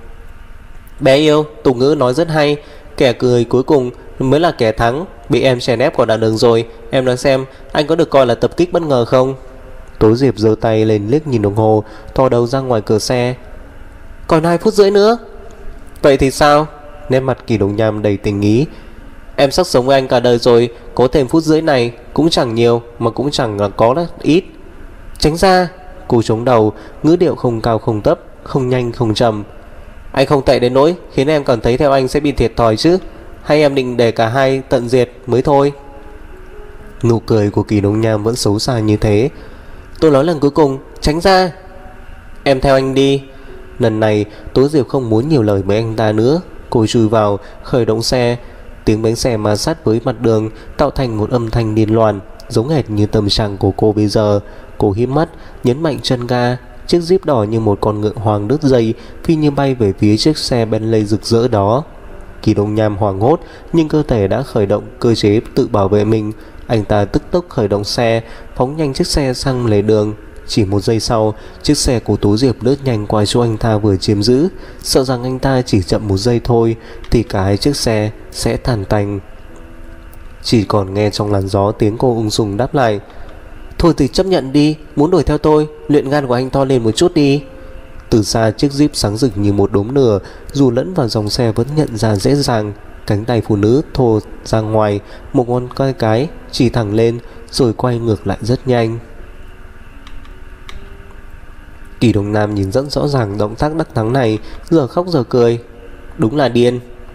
Bé yêu, tục ngữ nói rất hay, kẻ cười cuối cùng mới là kẻ thắng. Bị em chèn ép qua đoạn đường rồi, em nói xem anh có được coi là tập kích bất ngờ không? Tố Diệp giơ tay lên liếc nhìn đồng hồ, thò đầu ra ngoài cửa xe. Còn 2 phút rưỡi nữa. Vậy thì sao? Nét mặt Kỳ Đông Nham đầy tình ý. Em sắp sống với anh cả đời rồi, có thêm phút rưỡi này cũng chẳng nhiều mà cũng chẳng là có là ít. Tránh ra. Cô chống đầu, ngữ điệu không cao không thấp, không nhanh không chậm. Anh không tệ đến nỗi khiến em cảm thấy theo anh sẽ bị thiệt thòi chứ? Hay em định để cả hai tận diệt mới thôi? Nụ cười của Kỳ Đông Nham vẫn xấu xa như thế. Tôi nói lần cuối cùng, tránh ra. Em theo anh đi. Lần này Tố Diệp không muốn nhiều lời với anh ta nữa. Cô chui vào, khởi động xe. Tiếng bánh xe ma sát với mặt đường tạo thành một âm thanh điên loạn, giống hệt như tâm trạng của cô bây giờ. Cô híp mắt, nhấn mạnh chân ga. Chiếc Jeep đỏ như một con ngựa hoang đứt dây, phi như bay về phía chiếc xe Bentley rực rỡ đó. Kỳ Đông Nham hoảng hốt, nhưng cơ thể đã khởi động cơ chế tự bảo vệ mình. Anh ta tức tốc khởi động xe, phóng nhanh chiếc xe sang lề đường. Chỉ 1 giây sau, chiếc xe của Tố Diệp lướt nhanh qua chỗ anh ta vừa chiếm giữ. Sợ rằng anh ta chỉ chậm 1 giây thôi thì cả hai chiếc xe sẽ tàn tành. Chỉ còn nghe trong làn gió tiếng cô ung dung đáp lại. Thôi thì chấp nhận đi, muốn đuổi theo tôi, luyện gan của anh to lên một chút đi. Từ xa chiếc Jeep sáng rực như một đốm lửa, dù lẫn vào dòng xe vẫn nhận ra dễ dàng. Cánh tay phụ nữ thò ra ngoài, một ngón cái chỉ thẳng lên rồi quay ngược lại rất nhanh. Kỳ Đông Nam nhìn rất rõ ràng động tác đắc thắng này, giờ khóc giờ cười. Đúng là điên.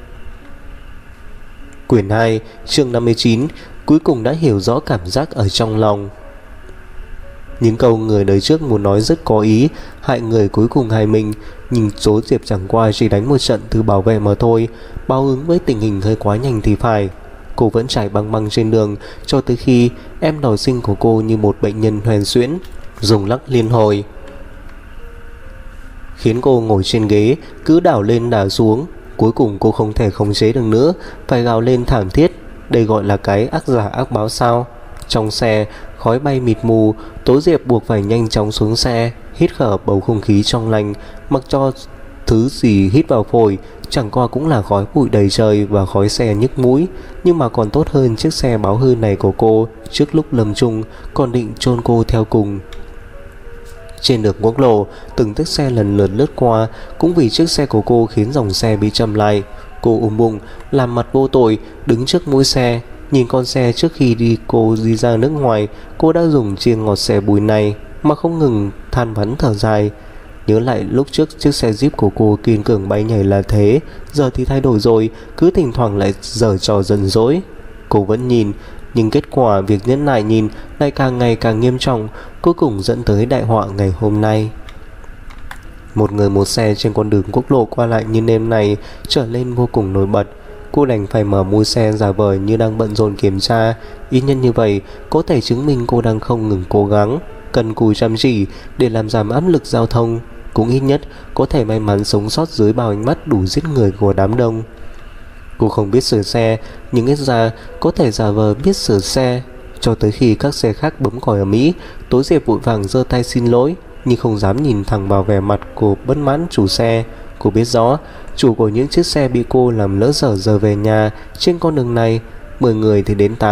Quyển 2, chương 59, cuối cùng đã hiểu rõ cảm giác ở trong lòng. Những câu người đời trước muốn nói rất có ý, hại người cuối cùng hại mình. Nhưng Tố Diệp chẳng qua chỉ đánh một trận từ bảo vệ mà thôi, báo ứng với tình hình hơi quá nhanh thì phải. Cô vẫn chạy băng băng trên đường cho tới khi em đòi sinh của cô như một bệnh nhân hoen suyễn, rung lắc liên hồi, khiến cô ngồi trên ghế cứ đảo lên đảo xuống. Cuối cùng cô không thể khống chế được nữa, phải gào lên thảm thiết. Đây gọi là cái ác giả ác báo sao? Trong xe khói bay mịt mù, Tố Diệp buộc phải nhanh chóng xuống xe, hít thở bầu không khí trong lành, mặc cho thứ gì hít vào phổi chẳng qua cũng là khói bụi đầy trời và khói xe nhức mũi. Nhưng mà còn tốt hơn chiếc xe báo hư này của cô trước lúc lâm chung còn định chôn cô theo cùng. Trên đường quốc lộ, từng chiếc xe lần lượt lướt qua, cũng vì chiếc xe của cô khiến dòng xe bị chậm lại. Cô ôm bụng, làm mặt vô tội, đứng trước mũi xe, nhìn con xe. Trước khi cô đi ra nước ngoài, cô đã dùng chiêng ngọt xe bùi này mà không ngừng than vãn thở dài. Nhớ lại lúc trước chiếc xe Jeep của cô kiên cường bay nhảy là thế, giờ thì thay đổi rồi, cứ thỉnh thoảng lại giở trò giận dỗi. Cô vẫn nhìn, nhưng kết quả việc nhẫn nại nhìn lại càng ngày càng nghiêm trọng, cuối cùng dẫn tới đại họa ngày hôm nay. Một người một xe trên con đường quốc lộ qua lại như đêm này trở lên vô cùng nổi bật. Cô đành phải mở mui xe giả vờ như đang bận rộn kiểm tra. Ít nhất như vậy có thể chứng minh cô đang không ngừng cố gắng, cần cù chăm chỉ để làm giảm áp lực giao thông. Cũng ít nhất có thể may mắn sống sót dưới bao ánh mắt đủ giết người của đám đông. Cô không biết sửa xe, nhưng ít ra có thể giả vờ biết sửa xe. Cho tới khi các xe khác bấm còi ở Mỹ, Tố Diệp vội vàng giơ tay xin lỗi, nhưng không dám nhìn thẳng vào vẻ mặt của bất mãn chủ xe. Cô biết rõ chủ của những chiếc xe bị cô làm lỡ dở giờ về nhà. Trên con đường này 10 người thì đến 8,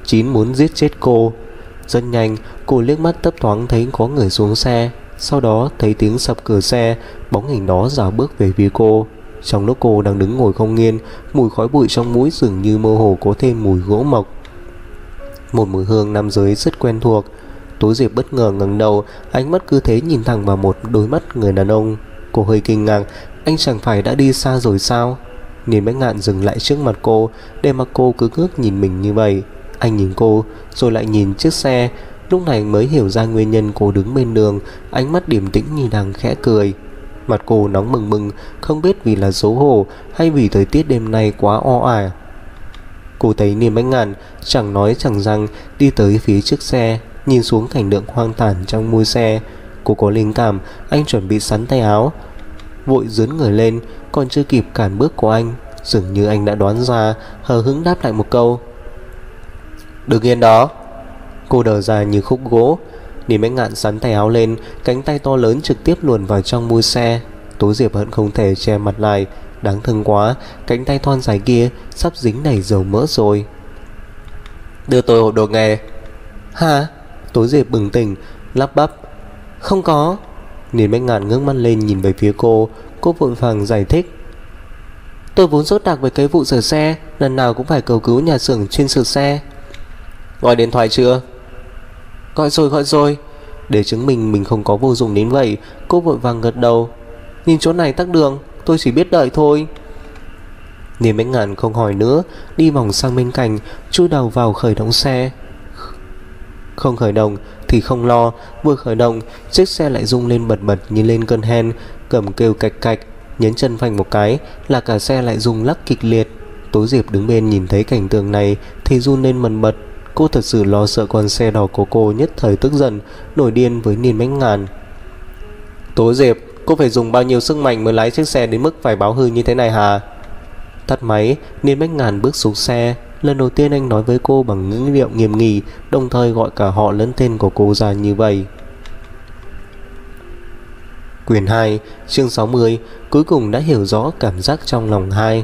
chín muốn giết chết cô. Rất nhanh, cô liếc mắt thấp thoáng thấy có người xuống xe. Sau đó thấy tiếng sập cửa xe, bóng hình đó dạo bước về phía cô. Trong lúc cô đang đứng ngồi không yên, mùi khói bụi trong mũi dường như mơ hồ có thêm mùi gỗ mộc, một mùi hương nam giới rất quen thuộc. Tố Diệp bất ngờ ngẩng đầu, ánh mắt cứ thế nhìn thẳng vào một đôi mắt người đàn ông. Cô hơi kinh ngạc, anh chẳng phải đã đi xa rồi sao? Niên Bách Ngạn dừng lại trước mặt cô, để mặc cô cứ ngước nhìn mình như vậy. Anh nhìn cô, rồi lại nhìn chiếc xe. Lúc này mới hiểu ra nguyên nhân cô đứng bên đường, ánh mắt điềm tĩnh như đang khẽ cười. Mặt cô nóng bừng bừng, không biết vì là xấu hổ hay vì thời tiết đêm nay quá o ả. Cô thấy Niên Bách Ngạn chẳng nói chẳng rằng đi tới phía trước xe, nhìn xuống cảnh tượng hoang tàn trong mui xe. Cô có linh cảm anh chuẩn bị sắn tay áo, vội dướn người lên. Còn chưa kịp cản bước của anh, dường như anh đã đoán ra, hờ hững đáp lại một câu: "Đừng yên đó." Cô đờ ra như khúc gỗ. Niên Bách Ngạn sắn tay áo lên, cánh tay to lớn trực tiếp luồn vào trong mui xe. Tố Diệp hận không thể che mặt lại. Đáng thương quá, cánh tay thon dài kia sắp dính đầy dầu mỡ rồi. "Đưa tôi hộp đồ nghề." "Hả?" Tố Diệp bừng tỉnh, lắp bắp: "Không có." Niên Bách Ngạn ngước mắt lên nhìn về phía cô. Cô vội vàng giải thích: "Tôi vốn sốt đặc với cái vụ sửa xe, lần nào cũng phải cầu cứu nhà xưởng chuyên sửa xe." "Gọi điện thoại chưa?" Gọi rồi." Để chứng minh mình không có vô dụng đến vậy, cô vội vàng gật đầu. "Nhìn chỗ này tắc đường, tôi chỉ biết đợi thôi." Niên Bách Ngạn không hỏi nữa, đi vòng sang bên cạnh, chui đầu vào khởi động xe. Không khởi động thì không lo, vừa khởi động chiếc xe lại rung lên bật bật như lên cơn hen, cầm kêu cạch cạch. Nhấn chân phanh một cái là cả xe lại rung lắc kịch liệt. Tố Diệp đứng bên nhìn thấy cảnh tượng này thì run lên bần bật. Cô thật sự lo sợ con xe đỏ của cô nhất thời tức giận, nổi điên với Niên Bách Ngạn. "Tố Diệp, cô phải dùng bao nhiêu sức mạnh mới lái chiếc xe đến mức phải báo hư như thế này hả?" Tắt máy, Niên Bách Ngạn bước xuống xe. Lần đầu tiên anh nói với cô bằng ngữ điệu nghiêm nghị, đồng thời gọi cả họ lẫn tên của cô ra như vậy. Quyển 2, chương 60. Cuối cùng đã hiểu rõ cảm giác trong lòng hai.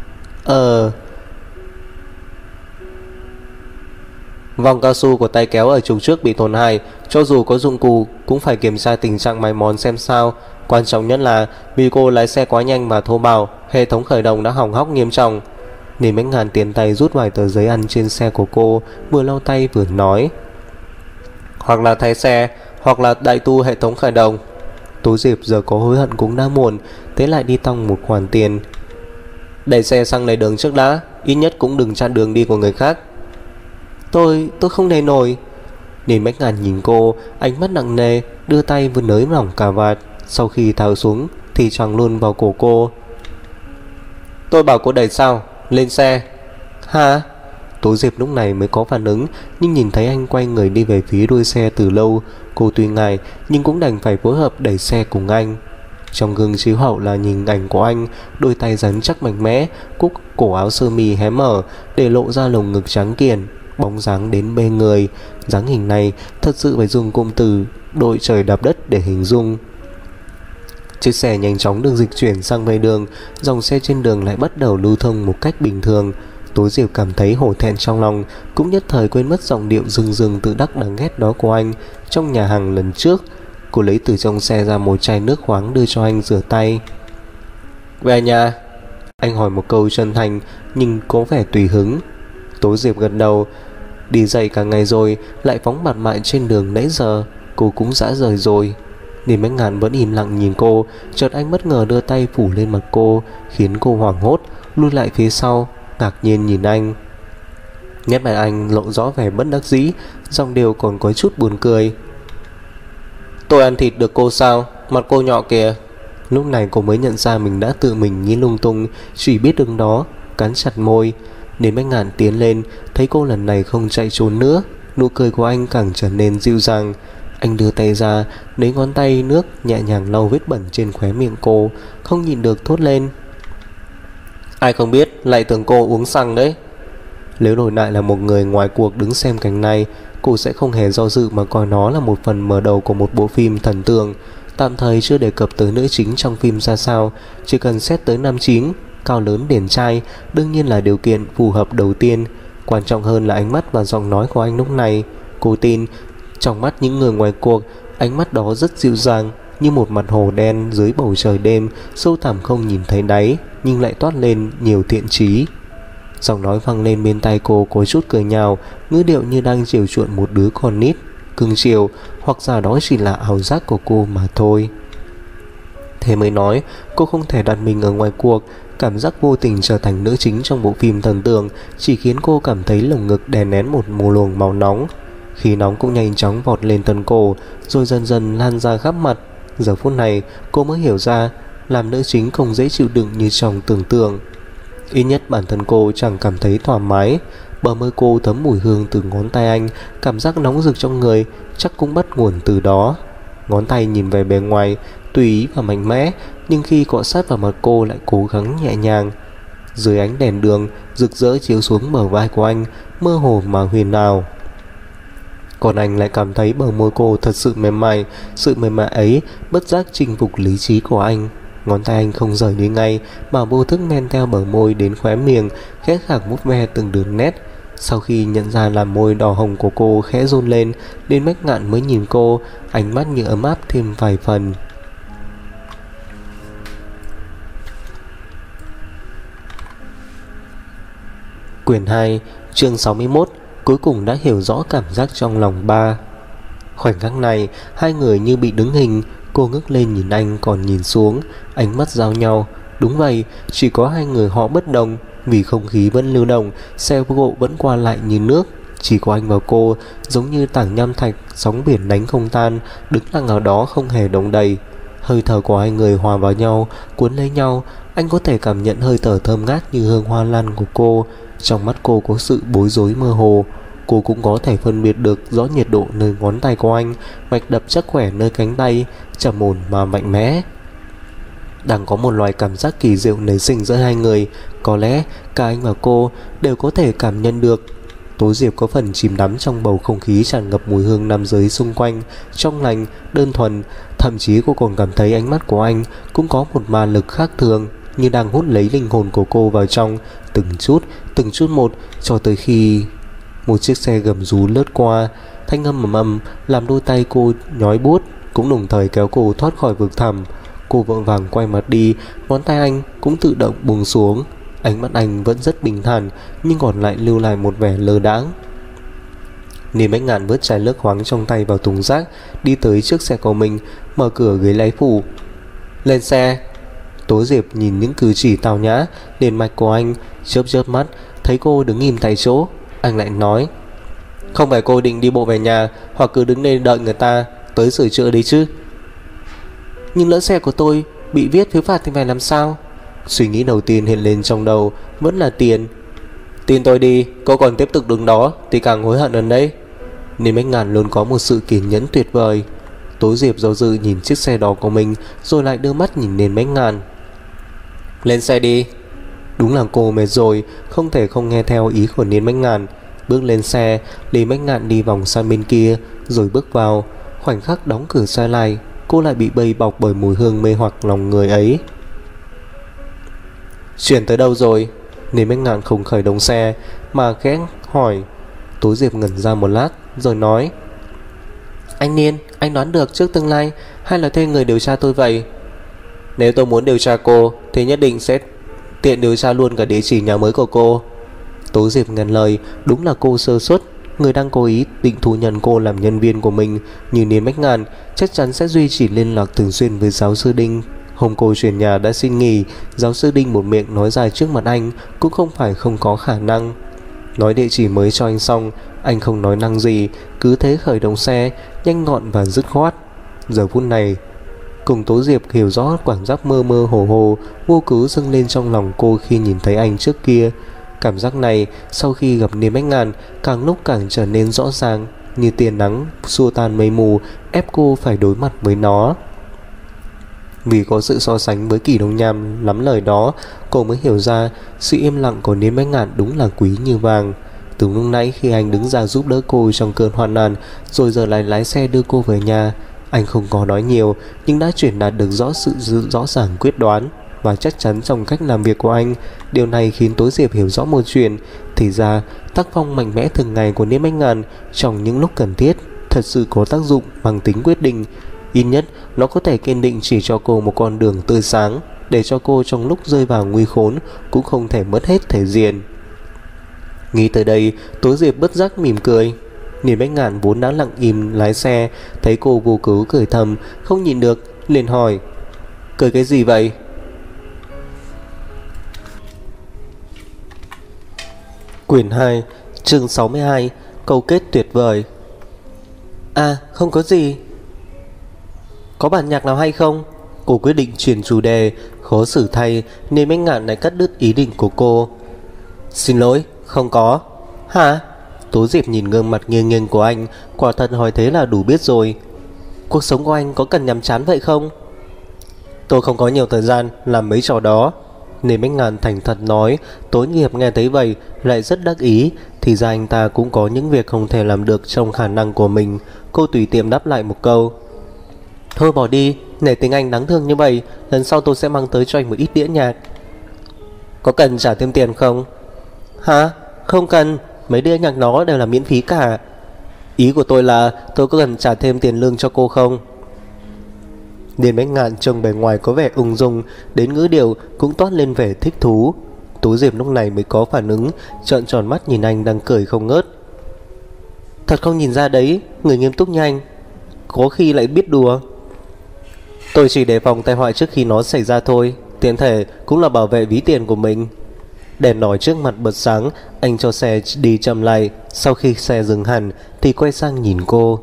Vòng cao su của tay kéo ở trục trước bị tổn hại, cho dù có dụng cụ cũng phải kiểm tra tình trạng mài mòn xem sao. Quan trọng nhất là vì cô lái xe quá nhanh và thô bạo, hệ thống khởi động đã hỏng hóc nghiêm trọng. Niên Bách Ngạn tiến tay rút vài tờ giấy ăn trên xe của cô, vừa lau tay vừa nói: "Hoặc là thay xe, hoặc là đại tu hệ thống khởi động." Tố Diệp giờ có hối hận cũng đã muộn, thế lại đi tong một khoản tiền. "Đẩy xe sang lề đường trước đã, ít nhất cũng đừng chặn đường đi của người khác." Tôi không đẩy nổi." Niên Bách Ngạn nhìn cô, ánh mắt nặng nề, đưa tay vừa nới lỏng cà vạt. Sau khi tháo xuống thì choàng luôn vào cổ cô. "Tôi bảo cô đẩy sao? Lên xe." "Hả?" Tố Diệp lúc này mới có phản ứng, nhưng nhìn thấy anh quay người đi về phía đuôi xe từ lâu. Cô tuy ngại nhưng cũng đành phải phối hợp đẩy xe cùng anh. Trong gương chiếu hậu là hình ảnh của anh, đôi tay rắn chắc mạnh mẽ, cúc cổ áo sơ mi hé mở để lộ ra lồng ngực trắng kiền, bóng dáng đến mê người. Dáng hình này thật sự phải dùng cụm từ đội trời đạp đất để hình dung. Chiếc xe nhanh chóng được dịch chuyển sang vệ đường, dòng xe trên đường lại bắt đầu lưu thông một cách bình thường. Tố Diệp cảm thấy hổ thẹn trong lòng, cũng nhất thời quên mất giọng điệu rừng rừng tự đắc đáng ghét đó của anh trong nhà hàng lần trước. Cô lấy từ trong xe ra một chai nước khoáng đưa cho anh rửa tay. "Về nhà?" Anh hỏi một câu chân thành nhưng có vẻ tùy hứng. Tố Diệp gật đầu. Đi dậy cả ngày rồi, lại phóng mặt mại trên đường nãy giờ, cô cũng dã rời rồi. Niên Bách Ngạn vẫn im lặng nhìn cô, chợt anh bất ngờ đưa tay phủ lên mặt cô, khiến cô hoảng hốt lui lại phía sau, ngạc nhiên nhìn anh. Nét mặt anh lộ rõ vẻ bất đắc dĩ, giọng điệu còn có chút buồn cười. "Tôi ăn thịt được cô sao? Mặt cô nhỏ kìa." Lúc này cô mới nhận ra mình đã tự mình nghĩ lung tung, chỉ biết đứng đó, cắn chặt môi. Niên Bách Ngạn tiến lên, thấy cô lần này không chạy trốn nữa, nụ cười của anh càng trở nên dịu dàng. Anh đưa tay ra, lấy ngón tay nước nhẹ nhàng lau vết bẩn trên khóe miệng cô, không nhịn được thốt lên: "Ai không biết lại tưởng cô uống xăng đấy." Nếu đổi lại là một người ngoài cuộc đứng xem cảnh này, cô sẽ không hề do dự mà coi nó là một phần mở đầu của một bộ phim thần tượng. Tạm thời chưa đề cập tới nữ chính trong phim ra sao, chỉ cần xét tới nam chính cao lớn điển trai đương nhiên là điều kiện phù hợp đầu tiên. Quan trọng hơn là ánh mắt và giọng nói của anh lúc này. Cô tin trong mắt những người ngoài cuộc, ánh mắt đó rất dịu dàng, như một mặt hồ đen dưới bầu trời đêm, sâu thẳm không nhìn thấy đáy, nhưng lại toát lên nhiều thiện chí. Giọng nói vang lên bên tai cô có chút cười nhạo, ngữ điệu như đang chiều chuộng một đứa con nít, cưng chiều, hoặc giả đó chỉ là ảo giác của cô mà thôi. Thế mới nói, cô không thể đặt mình ở ngoài cuộc. Cảm giác vô tình trở thành nữ chính trong bộ phim thần tượng chỉ khiến cô cảm thấy lồng ngực đè nén một luồng màu nóng. Khí nóng cũng nhanh chóng vọt lên tận cổ, rồi dần dần lan ra khắp mặt. Giờ phút này cô mới hiểu ra, làm nữ chính không dễ chịu đựng như trong tưởng tượng. Ít nhất bản thân cô chẳng cảm thấy thoải mái. Bờ môi cô thấm mùi hương từ ngón tay anh, cảm giác nóng rực trong người chắc cũng bắt nguồn từ đó. Ngón tay nhìn về bề ngoài tùy ý và mạnh mẽ, nhưng khi cọ sát vào mặt cô lại cố gắng nhẹ nhàng. Dưới ánh đèn đường rực rỡ chiếu xuống bờ vai của anh, mơ hồ mà huyền ảo. Còn anh lại cảm thấy bờ môi cô thật sự mềm mại. Sự mềm mại ấy bất giác chinh phục lý trí của anh. Ngón tay anh không rời đi ngay, mà vô thức men theo bờ môi đến khóe miệng, khẽ khạc vuốt ve từng đường nét. Sau khi nhận ra là môi đỏ hồng của cô khẽ run lên, đến Bách Ngạn mới nhìn cô, ánh mắt như ấm áp thêm vài phần. Quyển 2, chương 61. Cuối cùng đã hiểu rõ cảm giác trong lòng ba. Khoảnh khắc này, hai người như bị đứng hình. Cô ngước lên nhìn anh còn nhìn xuống, ánh mắt giao nhau. Đúng vậy, chỉ có hai người họ bất đồng. Vì không khí vẫn lưu động, xe cộ vẫn qua lại như nước. Chỉ có anh và cô, giống như tảng nham thạch, sóng biển đánh không tan, đứng lặng ở đó không hề động đậy. Hơi thở của hai người hòa vào nhau, cuốn lấy nhau. Anh có thể cảm nhận hơi thở thơm ngát như hương hoa lan của cô. Trong mắt cô có sự bối rối mơ hồ. Cô cũng có thể phân biệt được rõ nhiệt độ nơi ngón tay của anh, mạch đập chắc khỏe nơi cánh tay, trầm ổn mà mạnh mẽ. Đang có một loài cảm giác kỳ diệu nảy sinh giữa hai người. Có lẽ cả anh và cô đều có thể cảm nhận được. Tố Diệp có phần chìm đắm trong bầu không khí tràn ngập mùi hương nam giới xung quanh, trong lành, đơn thuần. Thậm chí cô còn cảm thấy ánh mắt của anh cũng có một ma lực khác thường, như đang hút lấy linh hồn của cô vào trong, từng chút một, cho tới khi một chiếc xe gầm rú lướt qua. Thanh âm ầm ầm làm đôi tay cô nhói buốt, cũng đồng thời kéo cô thoát khỏi vực thẳm. Cô vội vàng quay mặt đi, ngón tay anh cũng tự động buông xuống. Ánh mắt anh vẫn rất bình thản, nhưng còn lại lưu lại một vẻ lơ đãng. Niềm Bách Ngạn vớt chai nước khoáng trong tay vào thùng rác, đi tới trước xe của mình, mở cửa ghế lái phụ. Lên xe. Tố Diệp nhìn những cử chỉ tào nhã, liền mạch của anh, chớp chớp mắt, thấy cô đứng im tại chỗ, anh lại nói: không phải cô định đi bộ về nhà, hoặc cứ đứng đây đợi người ta tới sửa chữa đấy chứ? Nhưng lỡ xe của tôi bị viết phiếu phạt thì phải làm sao? Suy nghĩ đầu tiên hiện lên trong đầu vẫn là tiền. Tin tôi đi, cô còn tiếp tục đứng đó thì càng hối hận hơn đấy. Nên Bách Ngạn luôn có một sự kiên nhẫn tuyệt vời. Tố Diệp do dự nhìn chiếc xe đỏ của mình, rồi lại đưa mắt nhìn lên Bách Ngạn. Lên xe đi. Đúng là cô mệt rồi, không thể không nghe theo ý của Niên Bách Ngạn. Bước lên xe, Lý Bách Ngạn đi vòng sang bên kia, rồi bước vào. Khoảnh khắc đóng cửa xe lại, cô lại bị bầy bọc bởi mùi hương mê hoặc lòng người ấy. Chuyển tới đâu rồi? Niên Bách Ngạn không khởi động xe, mà khẽ hỏi. Tố Diệp ngẩn ra một lát, rồi nói: anh Niên, anh đoán được trước tương lai, hay là thuê người điều tra tôi vậy? Nếu tôi muốn điều tra cô, thì nhất định sẽ tiện điều tra luôn cả địa chỉ nhà mới của cô. Tố Diệp ngần lời, đúng là cô sơ suất. Người đang cố ý định thu nhận cô làm nhân viên của mình như Niên Bách Ngạn chắc chắn sẽ duy trì liên lạc thường xuyên với giáo sư Đinh. Hôm cô chuyển nhà đã xin nghỉ, giáo sư Đinh một miệng nói dài trước mặt anh cũng không phải không có khả năng. Nói địa chỉ mới cho anh xong, anh không nói năng gì, cứ thế khởi động xe, nhanh gọn và dứt khoát. Giờ phút này, cùng Tố Diệp hiểu rõ cảm giác mơ mơ hồ hồ vô cớ dâng lên trong lòng cô khi nhìn thấy anh trước kia. Cảm giác này sau khi gặp Niên Bách Ngạn càng lúc càng trở nên rõ ràng, như tia nắng xua tan mây mù, ép cô phải đối mặt với nó. Vì có sự so sánh với Kỷ Đông Nham lắm lời đó, cô mới hiểu ra sự im lặng của Niên Bách Ngạn đúng là quý như vàng. Từ lúc nãy khi anh đứng ra giúp đỡ cô trong cơn hoạn nạn, rồi giờ lại lái xe đưa cô về nhà, anh không có nói nhiều nhưng đã truyền đạt được rõ ràng quyết đoán. và chắc chắn trong cách làm việc của anh. Điều này khiến Tố Diệp hiểu rõ một chuyện. Thì ra tác phong mạnh mẽ thường ngày của Niêm Bách Ngạn trong những lúc cần thiết thật sự có tác dụng mang tính quyết định. Ít nhất nó có thể kiên định chỉ cho cô một con đường tươi sáng, để cho cô trong lúc rơi vào nguy khốn cũng không thể mất hết thể diện. Nghĩ tới đây, Tố Diệp bất giác mỉm cười. Niên Bách Ngạn vốn đã lặng im lái xe, thấy cô vô cớ cười thầm, không nhịn được liền hỏi: cười cái gì vậy? Quyển 2, chương 62, câu kết tuyệt vời. À, không có gì. Có bản nhạc nào hay không? Cô quyết định chuyển chủ đề. Khó xử thay, Niên Bách Ngạn lại cắt đứt ý định của cô. Xin lỗi, không có. Hả? Tố Diệp nhìn gương mặt nghiêng nghiêng của anh, quả thật hỏi thế là đủ biết rồi. Cuộc sống của anh có cần nhàm chán vậy không? Tôi không có nhiều thời gian làm mấy trò đó. Niên Bách Ngạn thành thật nói. Tố Nghiệp nghe thấy vậy lại rất đắc ý. Thì ra anh ta cũng có những việc không thể làm được trong khả năng của mình. Cô tùy tiện đáp lại một câu: thôi bỏ đi, nể tình anh đáng thương như vậy, lần sau tôi sẽ mang tới cho anh một ít đĩa nhạc. Có cần trả thêm tiền không? Hả? Không cần, mấy đĩa nhạc đó đều là miễn phí cả. Ý của tôi là tôi có cần trả thêm tiền lương cho cô không? Niên Bách Ngạn trông bề ngoài có vẻ ung dung, đến ngữ điệu cũng toát lên vẻ thích thú. Tố Diệp lúc này mới có phản ứng, trợn tròn mắt nhìn anh đang cười không ngớt. Thật không nhìn ra đấy, người nghiêm túc như anh có khi lại biết đùa. Tôi chỉ đề phòng tai họa trước khi nó xảy ra thôi, tiền thể cũng là bảo vệ ví tiền của mình. Đèn đỏ trước mặt bật sáng, anh cho xe đi chậm lại. Sau khi xe dừng hẳn thì quay sang nhìn cô.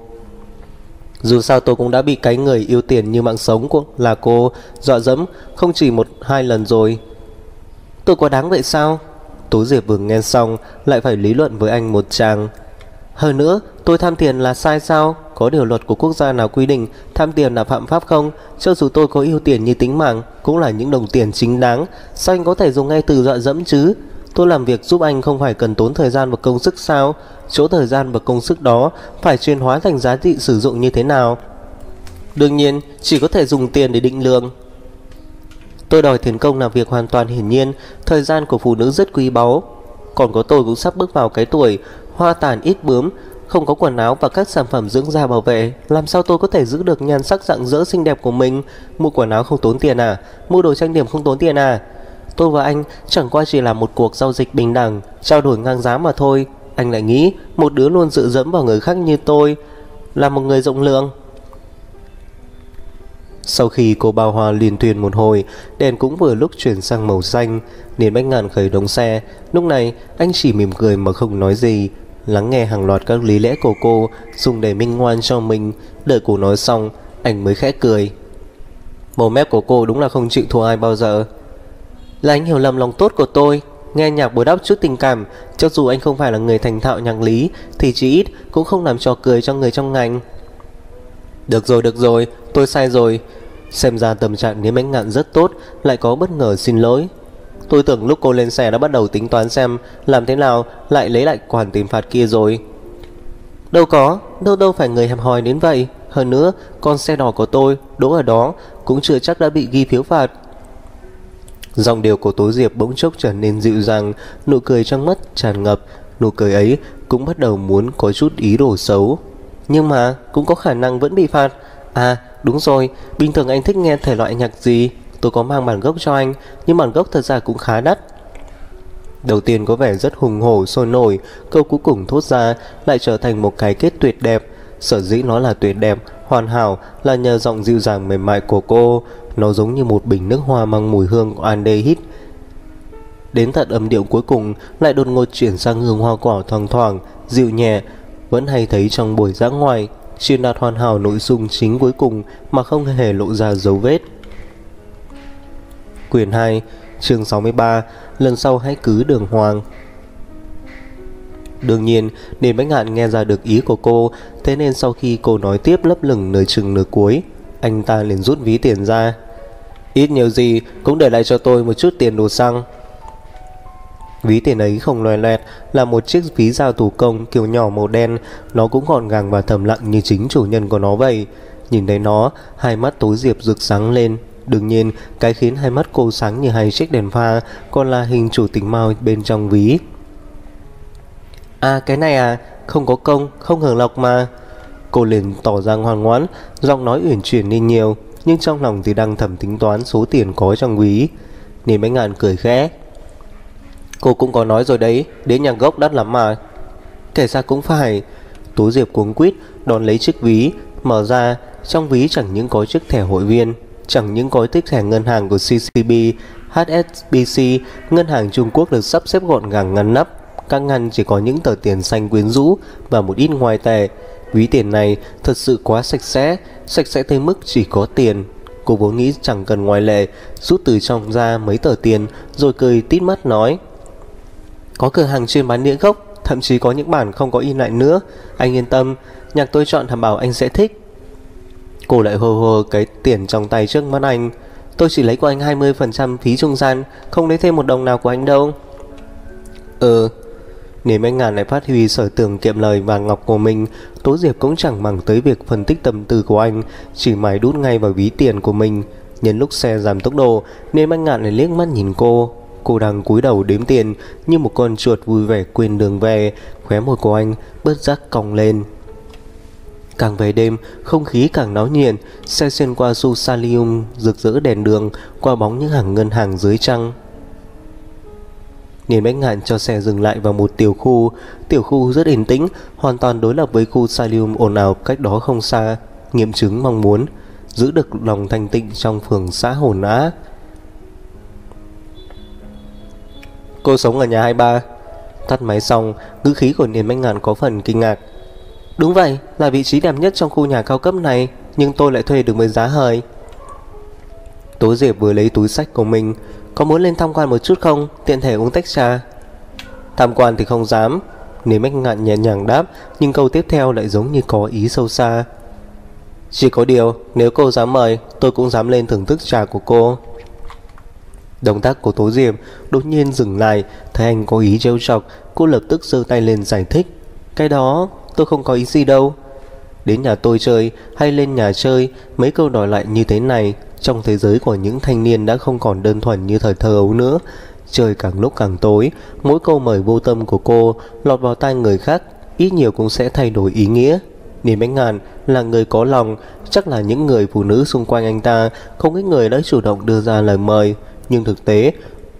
Dù sao tôi cũng đã bị cái người yêu tiền như mạng sống của là cô dọa dẫm không chỉ 1-2 lần rồi. Tôi có đáng vậy sao? Tố Diệp vừa nghe xong lại phải lý luận với anh một tràng. Hơn nữa, tôi tham tiền là sai sao? Có điều luật của quốc gia nào quy định tham tiền là phạm pháp không? Cho dù tôi có yêu tiền như tính mạng, cũng là những đồng tiền chính đáng. Sao anh có thể dùng ngay từ dọa dẫm chứ? Tôi làm việc giúp anh không phải cần tốn thời gian và công sức sao? Chỗ thời gian và công sức đó phải chuyển hóa thành giá trị sử dụng như thế nào? Đương nhiên, chỉ có thể dùng tiền để định lượng. Tôi đòi tiền công làm việc hoàn toàn hiển nhiên. Thời gian của phụ nữ rất quý báu. Còn có tôi cũng sắp bước vào cái tuổi hoa tàn ít bướm, không có quần áo và các sản phẩm dưỡng da bảo vệ, làm sao tôi có thể giữ được nhan sắc rạng rỡ xinh đẹp của mình? Mua quần áo không tốn tiền à? Mua đồ trang điểm không tốn tiền à? Tôi và anh chẳng qua chỉ là một cuộc giao dịch bình đẳng, trao đổi ngang giá mà thôi. Anh lại nghĩ một đứa luôn dựa dẫm vào người khác như tôi là một người rộng lượng. Sau khi cô bao hoa liên thuyền một hồi, đèn cũng vừa lúc chuyển sang màu xanh. Niên Bách Ngạn khởi động xe. Lúc này anh chỉ mỉm cười mà không nói gì, lắng nghe hàng loạt các lý lẽ của cô, dùng để minh ngoan cho mình. Đợi cô nói xong, anh mới khẽ cười. Mồm mép của cô đúng là không chịu thua ai bao giờ. Là anh hiểu lầm lòng tốt của tôi. Nghe nhạc bồi đắp chút tình cảm, cho dù anh không phải là người thành thạo nhạc lý, thì chỉ ít cũng không làm trò cười cho người trong ngành. Được rồi, tôi sai rồi. Xem ra tâm trạng Niên Bách Ngạn rất tốt, lại có bất ngờ xin lỗi. Tôi tưởng lúc cô lên xe đã bắt đầu tính toán xem làm thế nào lại lấy lại khoản tiền phạt kia rồi. Đâu có, đâu phải người hẹp hòi đến vậy. Hơn nữa, con xe đỏ của tôi đỗ ở đó cũng chưa chắc đã bị ghi phiếu phạt. Giọng điệu của Tố Diệp bỗng chốc trở nên dịu dàng, nụ cười trong mắt tràn ngập. Nụ cười ấy cũng bắt đầu muốn có chút ý đồ xấu. Nhưng mà cũng có khả năng vẫn bị phạt. À đúng rồi, bình thường anh thích nghe thể loại nhạc gì? Tôi có mang bản gốc cho anh, nhưng bản gốc thật ra cũng khá đắt. Đầu tiên có vẻ rất hùng hổ sôi nổi, câu cuối cùng thốt ra lại trở thành một cái kết tuyệt đẹp. Sở dĩ nó là tuyệt đẹp, hoàn hảo là nhờ giọng dịu dàng mềm mại của cô. Nó giống như một bình nước hoa mang mùi hương của aldehyde. Đến tận âm điệu cuối cùng lại đột ngột chuyển sang hương hoa quả thoang thoảng, dịu nhẹ. Vẫn hay thấy trong buổi dã ngoại, truyền đạt hoàn hảo nội dung chính cuối cùng mà không hề lộ ra dấu vết. Quyển 2, chương 63, lần sau hãy cứ đường hoàng. Đương nhiên, Niên Bách Ngạn nghe ra được ý của cô, thế nên sau khi cô nói tiếp lấp lửng nửa chừng nửa cuối, anh ta liền rút ví tiền ra. Ít nhiều gì cũng để lại cho tôi một chút tiền đồ xăng. Ví tiền ấy không loè loẹt, là một chiếc ví da thủ công kiểu nhỏ màu đen. Nó cũng gọn gàng và thầm lặng như chính chủ nhân của nó vậy. Nhìn thấy nó, hai mắt Tố Diệp rực sáng lên. Đương nhiên, cái khiến hai mắt cô sáng như hai chiếc đèn pha còn là hình chủ tịch Mao bên trong ví. À, cái này à, không có công, không hưởng lộc mà. Cô liền tỏ ra ngoan ngoãn, giọng nói uyển chuyển đi nhiều, nhưng trong lòng thì đang thầm tính toán số tiền có trong ví. Niềm Bách Ngạn cười khẽ. Cô cũng có nói rồi đấy, đến nhà gốc đắt lắm mà. Kể ra cũng phải. Tố Diệp cuống quýt đón lấy chiếc ví, mở ra. Trong ví chẳng những có chiếc thẻ hội viên, chẳng những có tích thẻ ngân hàng của CCB, HSBC, ngân hàng Trung Quốc được sắp xếp gọn gàng ngăn nắp. Các ngăn chỉ có những tờ tiền xanh quyến rũ và một ít ngoại tệ. Ví tiền này thật sự quá sạch sẽ tới mức chỉ có tiền. Cô vốn nghĩ chẳng cần ngoại lệ, rút từ trong ra mấy tờ tiền rồi cười tít mắt nói: có cửa hàng chuyên bán đĩa gốc, thậm chí có những bản không có in lại nữa. Anh yên tâm, nhạc tôi chọn đảm bảo anh sẽ thích. Cô lại hô hô cái tiền trong tay trước mắt anh. Tôi chỉ lấy của anh 20% phí trung gian, không lấy thêm một đồng nào của anh đâu. Niềm Bách Ngạn lại phát huy sở trường kiệm lời vàng ngọc của mình. Tố Diệp cũng chẳng màng tới việc phân tích tâm tư của anh, chỉ mải đút ngay vào ví tiền của mình. Nhân lúc xe giảm tốc độ, Niềm Bách Ngạn lại liếc mắt nhìn cô. Cô đang cúi đầu đếm tiền như một con chuột vui vẻ quên đường về. Khóe môi của anh bất giác cong lên. Càng về đêm, không khí càng náo nhiệt. Xe xuyên qua su Salium rực rỡ đèn đường, qua bóng những hàng ngân hàng dưới trăng. Niềm Bách Ngạn cho xe dừng lại vào một tiểu khu rất yên tĩnh, hoàn toàn đối lập với khu Salium ồn ào cách đó không xa, nghiệm chứng mong muốn giữ được lòng thanh tịnh trong phường xã Hồn Á. Cô sống ở nhà 23. Tắt máy xong, ngữ khí của Niềm Bách Ngạn có phần kinh ngạc. Đúng vậy, là vị trí đẹp nhất trong khu nhà cao cấp này, nhưng tôi lại thuê được với giá hời. Tố Diệp vừa lấy túi xách của mình. Có muốn lên tham quan một chút không, tiện thể uống tách trà? Tham quan thì không dám. Niềm Bách Ngạn nhẹ nhàng đáp, nhưng câu tiếp theo lại giống như có ý sâu xa. Chỉ có điều, nếu cô dám mời, tôi cũng dám lên thưởng thức trà của cô. Động tác của Tố Diệp đột nhiên dừng lại. Thấy anh có ý trêu chọc, cô lập tức giơ tay lên giải thích. Cái đó tôi không có ý gì đâu. Đến nhà tôi chơi hay lên nhà chơi, mấy câu đòi lại như thế này trong thế giới của những thanh niên đã không còn đơn thuần như thời thơ ấu nữa. Trời càng lúc càng tối, mỗi câu mời vô tâm của cô lọt vào tai người khác ít nhiều cũng sẽ thay đổi ý nghĩa. Niềm Bách Ngạn là người có lòng, chắc là những người phụ nữ xung quanh anh ta không ít người đã chủ động đưa ra lời mời, nhưng thực tế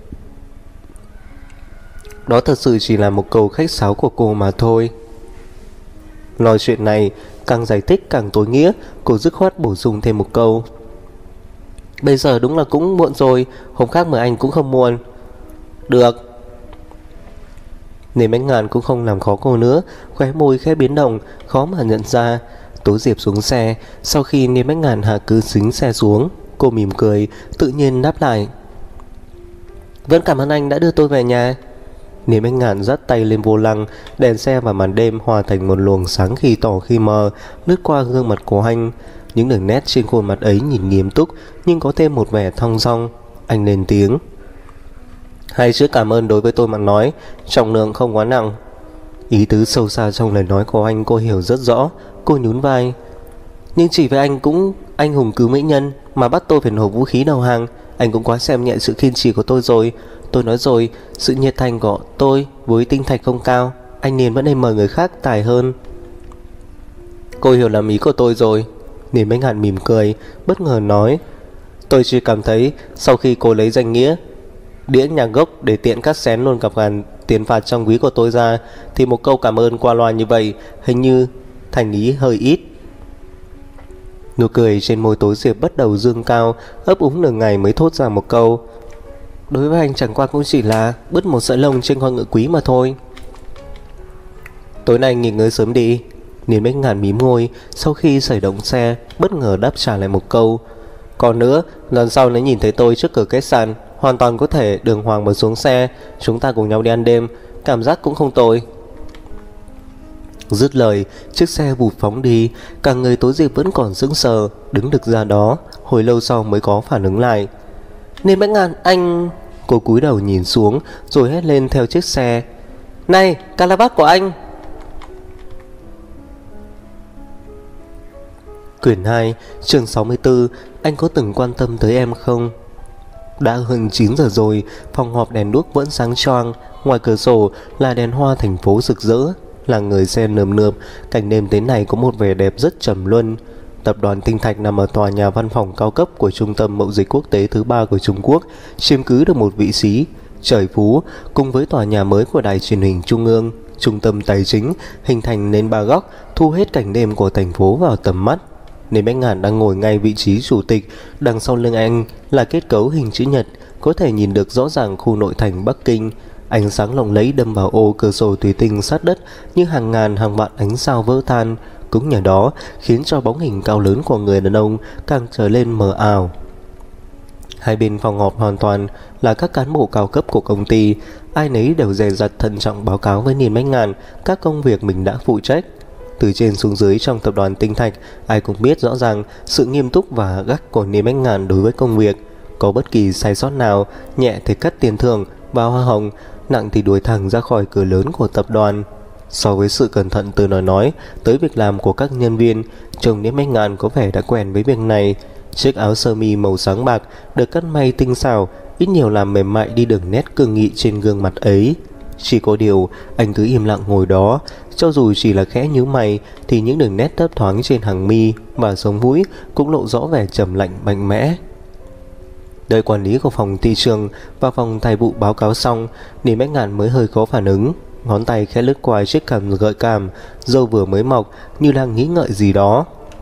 đó thật sự chỉ là một câu khách sáo của cô mà thôi. Nói chuyện này càng giải thích càng tối nghĩa. Cô dứt khoát bổ sung thêm một câu. Bây giờ đúng là cũng muộn rồi, hôm khác mời anh cũng không muộn. Được. Niềm Bách Ngạn cũng không làm khó cô nữa, khóe môi khẽ biến động, khó mà nhận ra. Tố Diệp xuống xe. Sau khi Niềm Bách Ngạn hạ cứ xính xe xuống, cô mỉm cười, tự nhiên đáp lại. Vẫn cảm ơn anh đã đưa tôi về nhà. Niềm Bách Ngạn dắt tay lên vô lăng, đèn xe và màn đêm hòa thành một luồng sáng khi tỏ khi mờ, lướt qua gương mặt của anh. Những đường nét trên khuôn mặt ấy nhìn nghiêm túc, nhưng có thêm một vẻ thong dong. Anh lên tiếng. Hai chữ cảm ơn đối với tôi mà nói, trọng lượng không quá nặng. Ý tứ sâu xa trong lời nói của anh cô hiểu rất rõ. Cô nhún vai. Nhưng chỉ với anh cũng anh hùng cứu mỹ nhân mà bắt tôi phải nổ vũ khí đầu hàng, anh cũng quá xem nhẹ sự kiên trì của tôi rồi. Tôi nói rồi, sự nhiệt thành của tôi với tinh thạch không cao, anh nên vẫn nên mời người khác tài hơn. Cô hiểu lầm ý của tôi rồi. Niềm Bách Ngạn mỉm cười, bất ngờ nói. Tôi chỉ cảm thấy sau khi cô lấy danh nghĩa đĩa nhà gốc để tiện cắt xén luôn cặp ngàn tiền phạt trong ví của tôi ra, thì một câu cảm ơn qua loa như vậy hình như thành ý hơi ít. Nụ cười trên môi Tố Diệp bắt đầu dương cao, ấp úng nửa ngày mới thốt ra một câu. Đối với anh chẳng qua cũng chỉ là bứt một sợi lông trên con ngựa quý mà thôi. Tối nay nghỉ ngơi sớm đi. Niềm Bách Ngạn mím môi, sau khi khởi động xe bất ngờ đáp trả lại một câu. Còn nữa, lần sau nếu nhìn thấy tôi trước cửa khách sạn, hoàn toàn có thể đường hoàng mà xuống xe, chúng ta cùng nhau đi ăn đêm, cảm giác cũng không tồi. Dứt lời, chiếc xe vụt phóng đi. Cả người Tố Diệp vẫn còn sững sờ, đứng được ra đó, hồi lâu sau mới có phản ứng lại. Niềm Bách Ngạn, anh... Cô cúi đầu nhìn xuống rồi hét lên theo chiếc xe. Này, Calabat của anh! Quyển 2, chương 64. anh có từng quan tâm tới em không? Đã hơn 9 giờ rồi, phòng họp đèn đuốc vẫn sáng choang, ngoài cửa sổ là đèn hoa thành phố rực rỡ, là người xem nườm nượp. Cảnh đêm thế này có một vẻ đẹp rất trầm luân. Tập đoàn Tinh Thạch nằm ở tòa nhà văn phòng cao cấp của trung tâm mậu dịch quốc tế thứ 3 của Trung Quốc, chiếm cứ được một vị trí trời phú cùng với tòa nhà mới của đài truyền hình trung ương, trung tâm tài chính, hình thành nên ba góc, thu hết cảnh đêm của thành phố vào tầm mắt. Nên Bách Ngạn đang ngồi ngay vị trí chủ tịch, đằng sau lưng anh là kết cấu hình chữ nhật, có thể nhìn được rõ ràng khu nội thành Bắc Kinh. Ánh sáng lộng lẫy đâm vào ô cửa sổ thủy tinh sát đất như hàng ngàn hàng vạn ánh sao vỡ tan, cũng nhờ đó khiến cho bóng hình cao lớn của người đàn ông càng trở lên mờ ảo. Hai bên phòng họp hoàn toàn là các cán bộ cao cấp của công ty, ai nấy đều dè dặt thận trọng báo cáo với Niên Bách Ngạn các công việc mình đã phụ trách. Từ trên xuống dưới trong tập đoàn Tinh Thạch, ai cũng biết rõ ràng sự nghiêm túc và gắt của Niên Bách Ngạn đối với công việc. Có bất kỳ sai sót nào, nhẹ thì cắt tiền thưởng và hoa hồng, nặng thì đuổi thẳng ra khỏi cửa lớn của tập đoàn. So với sự cẩn thận từ lời nói tới việc làm của các nhân viên, chồng Niên Bách Ngạn có vẻ đã quen với việc này. Chiếc áo sơ mi màu sáng bạc được cắt may tinh xảo, ít nhiều làm mềm mại đi đường nét cương nghị trên gương mặt ấy. Chỉ có điều anh cứ im lặng ngồi đó, cho dù chỉ là khẽ nhíu mày thì những đường nét thấp thoáng trên hàng mi và sống mũi cũng lộ rõ vẻ trầm lạnh mạnh mẽ. Đợi quản lý của phòng thị trường và phòng tài vụ báo cáo xong, Niên Bách Ngạn mới hơi có phản ứng. Ngón tay khẽ lướt qua chiếc cằm gợi cảm, râu vừa mới mọc như đang nghĩ ngợi gì đó.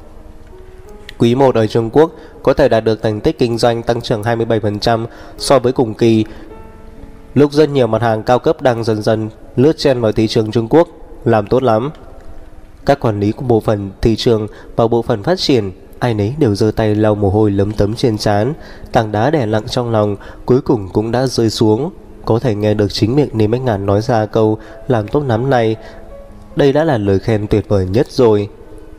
Quý 1 ở Trung Quốc có thể đạt được thành tích kinh doanh tăng trưởng 27% so với cùng kỳ, lúc rất nhiều mặt hàng cao cấp đang dần dần lướt chen vào thị trường Trung Quốc. Làm tốt lắm. Các quản lý của bộ phận thị trường và bộ phận phát triển, ai nấy đều giơ tay lau mồ hôi lấm tấm trên trán. Tảng đá đè nặng trong lòng cuối cùng cũng đã rơi xuống. Có thể nghe được chính miệng Niên Bách Ngạn nói ra câu làm tốt lắm này, đây đã là lời khen tuyệt vời nhất rồi.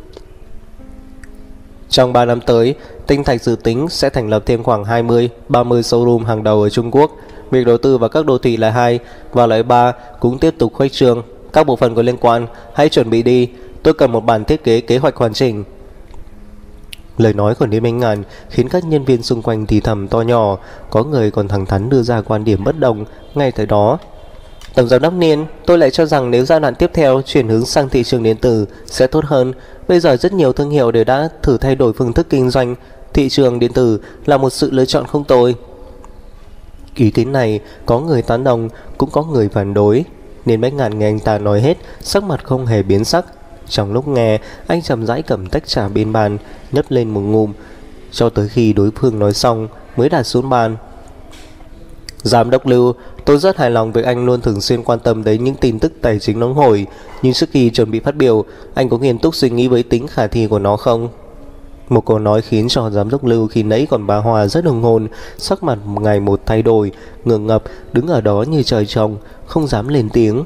Trong 3 năm tới, Tinh Thạch dự tính sẽ thành lập thêm khoảng 20-30 showroom hàng đầu ở Trung Quốc. Việc đầu tư vào các đô thị loại 2 và loại 3 cũng tiếp tục khuếch trương. Các bộ phận có liên quan hãy chuẩn bị đi, tôi cần một bản thiết kế kế hoạch hoàn chỉnh. Lời nói của Niên Bách Ngạn khiến các nhân viên xung quanh thì thầm to nhỏ, có người còn thẳng thắn đưa ra quan điểm bất đồng. Ngay tới đó, Tổng giám đốc Niên, tôi lại cho rằng nếu giai đoạn tiếp theo chuyển hướng sang thị trường điện tử sẽ tốt hơn. Bây giờ rất nhiều thương hiệu đều đã thử thay đổi phương thức kinh doanh, thị trường điện tử là một sự lựa chọn không tồi. Ý kiến này có người tán đồng, cũng có người phản đối. Niên Bách Ngạn nghe anh ta nói hết, sắc mặt không hề biến sắc. Trong lúc nghe, anh chậm rãi cầm tách trà bên bàn, nhấp lên một ngụm, cho tới khi đối phương nói xong mới đặt xuống bàn. Giám đốc Lưu, tôi rất hài lòng việc anh luôn thường xuyên quan tâm đến những tin tức tài chính nóng hổi, nhưng trước khi chuẩn bị phát biểu, anh có nghiêm túc suy nghĩ với tính khả thi của nó không? Một câu nói khiến cho giám đốc Lưu khi nãy còn bà Hòa rất hùng hồn, sắc mặt ngày một thay đổi, ngượng ngập, đứng ở đó như trời trồng, không dám lên tiếng.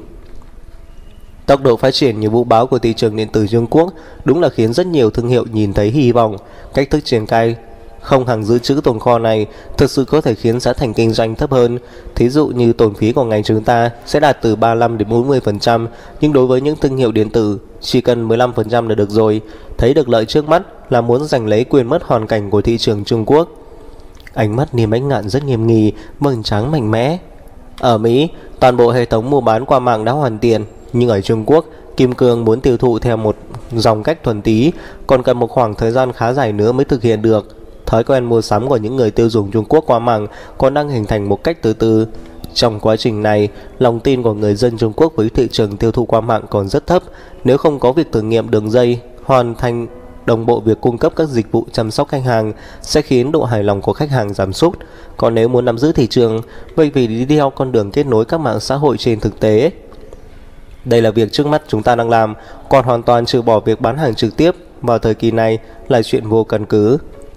Tốc độ phát triển như vũ bão của thị trường điện tử Trung Quốc đúng là khiến rất nhiều thương hiệu nhìn thấy hy vọng. Cách thức triển khai không hàng dự trữ tồn kho này thực sự có thể khiến giá thành kinh doanh thấp hơn. Thí dụ như tồn phí của ngành chúng ta sẽ đạt từ 35 đến 40%, nhưng đối với những thương hiệu điện tử chỉ cần 15% là được rồi. Thấy được lợi trước mắt là muốn giành lấy quyền mất hoàn cảnh của thị trường Trung Quốc. Ánh mắt Niên Bách Ngạn rất nghiêm nghị, vầng trán mạnh mẽ. Ở Mỹ, toàn bộ hệ thống mua bán qua mạng đã hoàn thiện, nhưng ở Trung Quốc, Kim Cương muốn tiêu thụ theo một dòng cách thuần túy, còn cần một khoảng thời gian khá dài nữa mới thực hiện được. Thói quen mua sắm của những người tiêu dùng Trung Quốc qua mạng còn đang hình thành một cách từ từ. Trong quá trình này, lòng tin của người dân Trung Quốc với thị trường tiêu thụ qua mạng còn rất thấp. Nếu không có việc thử nghiệm đường dây, hoàn thành đồng bộ việc cung cấp các dịch vụ chăm sóc khách hàng, sẽ khiến độ hài lòng của khách hàng giảm sút. Còn nếu muốn nắm giữ thị trường, vậy vì đi theo con đường kết nối các mạng xã hội trên thực tế. Đây là việc trước mắt chúng ta đang làm, còn hoàn toàn trừ bỏ việc bán hàng trực tiếp vào thời kỳ này là chuyện vô căn cứ.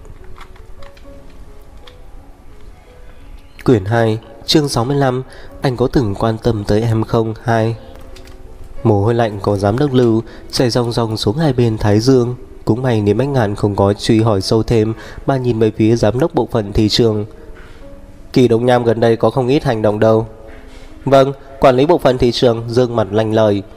Quyển 2, chương 65, anh có từng quan tâm tới em không? 2. Mồ hôi lạnh của giám đốc Lưu chảy ròng ròng xuống hai bên thái dương. Cũng may Niên Bách Ngạn không có truy hỏi sâu thêm, mà nhìn về phía giám đốc bộ phận thị trường. Kỳ Đông Nham gần đây có không ít hành động đâu. Vâng, quản lý bộ phận thị trường dương mặt lanh lời.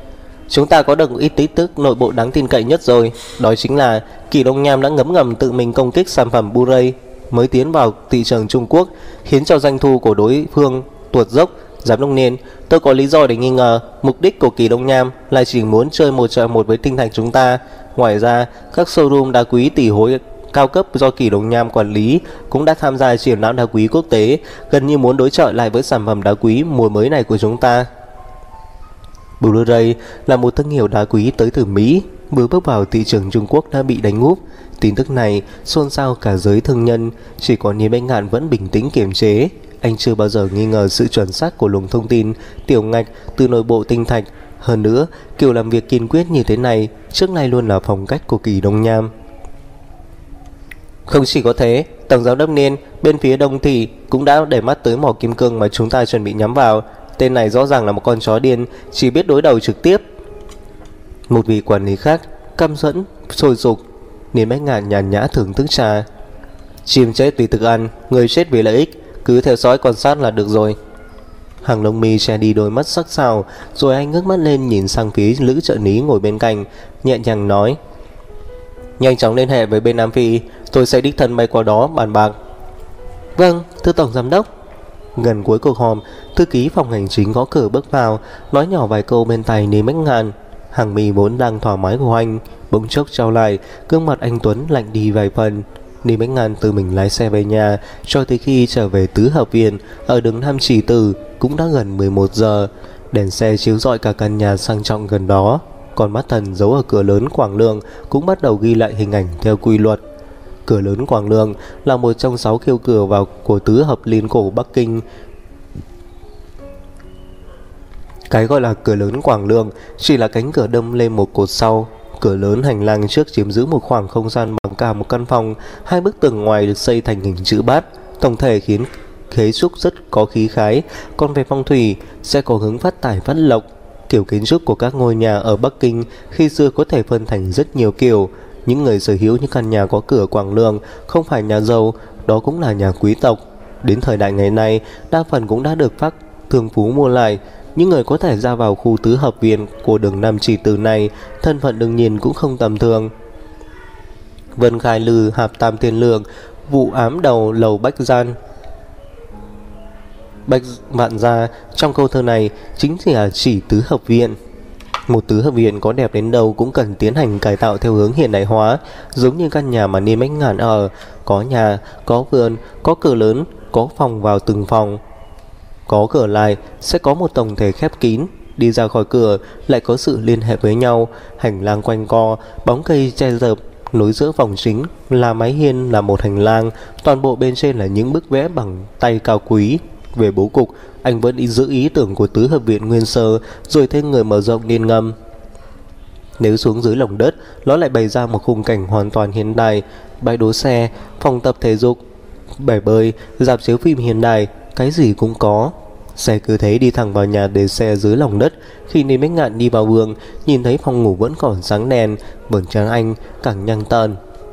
Chúng ta có được ít tin tức nội bộ đáng tin cậy nhất rồi. Đó chính là Kỳ Đông Nham đã ngấm ngầm tự mình công kích sản phẩm Blu-ray mới tiến vào thị trường Trung Quốc, khiến cho doanh thu của đối phương tuột dốc. Giám đốc Niên, tôi có lý do để nghi ngờ mục đích của Kỳ Đông Nham là chỉ muốn chơi một chọi một với Tinh Thành chúng ta. Ngoài ra, các showroom đá quý tỷ hối cao cấp do Kỳ Đông Nham quản lý cũng đã tham gia triển lãm đá quý quốc tế, gần như muốn đối chọi lại với sản phẩm đá quý mùa mới này của chúng ta. Blu-ray là một thương hiệu đá quý tới từ Mỹ, vừa bước vào thị trường Trung Quốc đã bị đánh úp. Tin tức này xôn xao cả giới thương nhân, chỉ có Niêm Bách Ngạn vẫn bình tĩnh kiềm chế. Anh chưa bao giờ nghi ngờ sự chuẩn xác của luồng thông tin tiểu ngạch từ nội bộ Tinh Thạch. Hơn nữa, kiểu làm việc kiên quyết như thế này trước nay luôn là phong cách của Kỳ Đông Nham. Không chỉ có thế, Tổng giám đốc Niên bên phía Đông Thị cũng đã để mắt tới mỏ kim cương mà chúng ta chuẩn bị nhắm vào. Tên này rõ ràng là một con chó điên, chỉ biết đối đầu trực tiếp. Một vị quản lý khác căm phẫn sôi sục. Niên Bách Ngạn nhàn nhã thưởng thức trà. Chim chết vì thức ăn, người chết vì lợi ích, cứ theo dõi quan sát là được rồi. Hàng lông mi che đi đôi mắt sắc sảo, rồi anh ngước mắt lên nhìn sang phía Lữ trợ lý ngồi bên cạnh, nhẹ nhàng nói: nhanh chóng liên hệ với bên Nam Phi, tôi sẽ đích thân bay qua đó bàn bạc. Vâng, thưa tổng giám đốc. Gần cuối cuộc họp, thư ký phòng hành chính gõ cửa bước vào, nói nhỏ vài câu bên tai Niêm Bách Ngạn. Hàng mi vốn đang thoải mái của anh bỗng chốc trao lại, gương mặt anh Tuấn lạnh đi vài phần. Niêm Bách Ngạn tự mình lái xe về nhà, cho tới khi trở về tứ hợp viện ở đường Nam Chỉ Tử cũng đã gần 11 giờ. Đèn xe chiếu rọi cả căn nhà sang trọng gần đó. Còn mắt thần giấu ở cửa lớn Quảng Lương cũng bắt đầu ghi lại hình ảnh theo quy luật. Cửa lớn Quảng Lương là một trong 6 khiêu cửa vào của tứ hợp liên cổ Bắc Kinh. Cái gọi là cửa lớn Quảng Lương chỉ là cánh cửa đâm lên một cột sau. Cửa lớn hành lang trước chiếm giữ một khoảng không gian bằng cả một căn phòng. Hai bức tường ngoài được xây thành hình chữ bát, tổng thể khiến khế trúc rất có khí khái. Còn về phong thủy sẽ có hướng phát tài phát lộc. Kiểu kiến trúc của các ngôi nhà ở Bắc Kinh khi xưa có thể phân thành rất nhiều kiểu. Những người sở hữu những căn nhà có cửa Quảng Lương không phải nhà giàu, đó cũng là nhà quý tộc. Đến thời đại ngày nay, đa phần cũng đã được các thương phú mua lại. Những người có thể ra vào khu tứ hợp viện của đường Nam Chỉ Tử này, thân phận đương nhiên cũng không tầm thường. Vân Khai Lư hạp tam thiên lượng, vụ ám đầu lầu Bách Gian Bách Vạn Gia, trong câu thơ này chính là chỉ tứ hợp viện. Một tứ hợp viện có đẹp đến đâu cũng cần tiến hành cải tạo theo hướng hiện đại hóa, giống như căn nhà mà Niêm Bách Ngạn ở, có nhà, có vườn, có cửa lớn, có phòng vào từng phòng. Có cửa lại sẽ có một tổng thể khép kín, đi ra khỏi cửa lại có sự liên hệ với nhau. Hành lang quanh co, bóng cây che rợp, nối giữa phòng chính là mái hiên là một hành lang, toàn bộ bên trên là những bức vẽ bằng tay cao quý. Về bố cục, anh vẫn giữ ý tưởng của tứ hợp viện nguyên sơ, rồi thêm người mở rộng liên ngầm. Nếu xuống dưới lòng đất, nó lại bày ra một khung cảnh hoàn toàn hiện đại: bãi đỗ xe, phòng tập thể dục, bể bơi, rạp chiếu phim hiện đại, cái gì cũng có. Xe cứ thế đi thẳng vào nhà để xe dưới lòng đất. Khi Niêm Bách Ngạn đi vào vườn, nhìn thấy phòng ngủ vẫn còn sáng đèn, vầng trán anh càng nhăng tợn.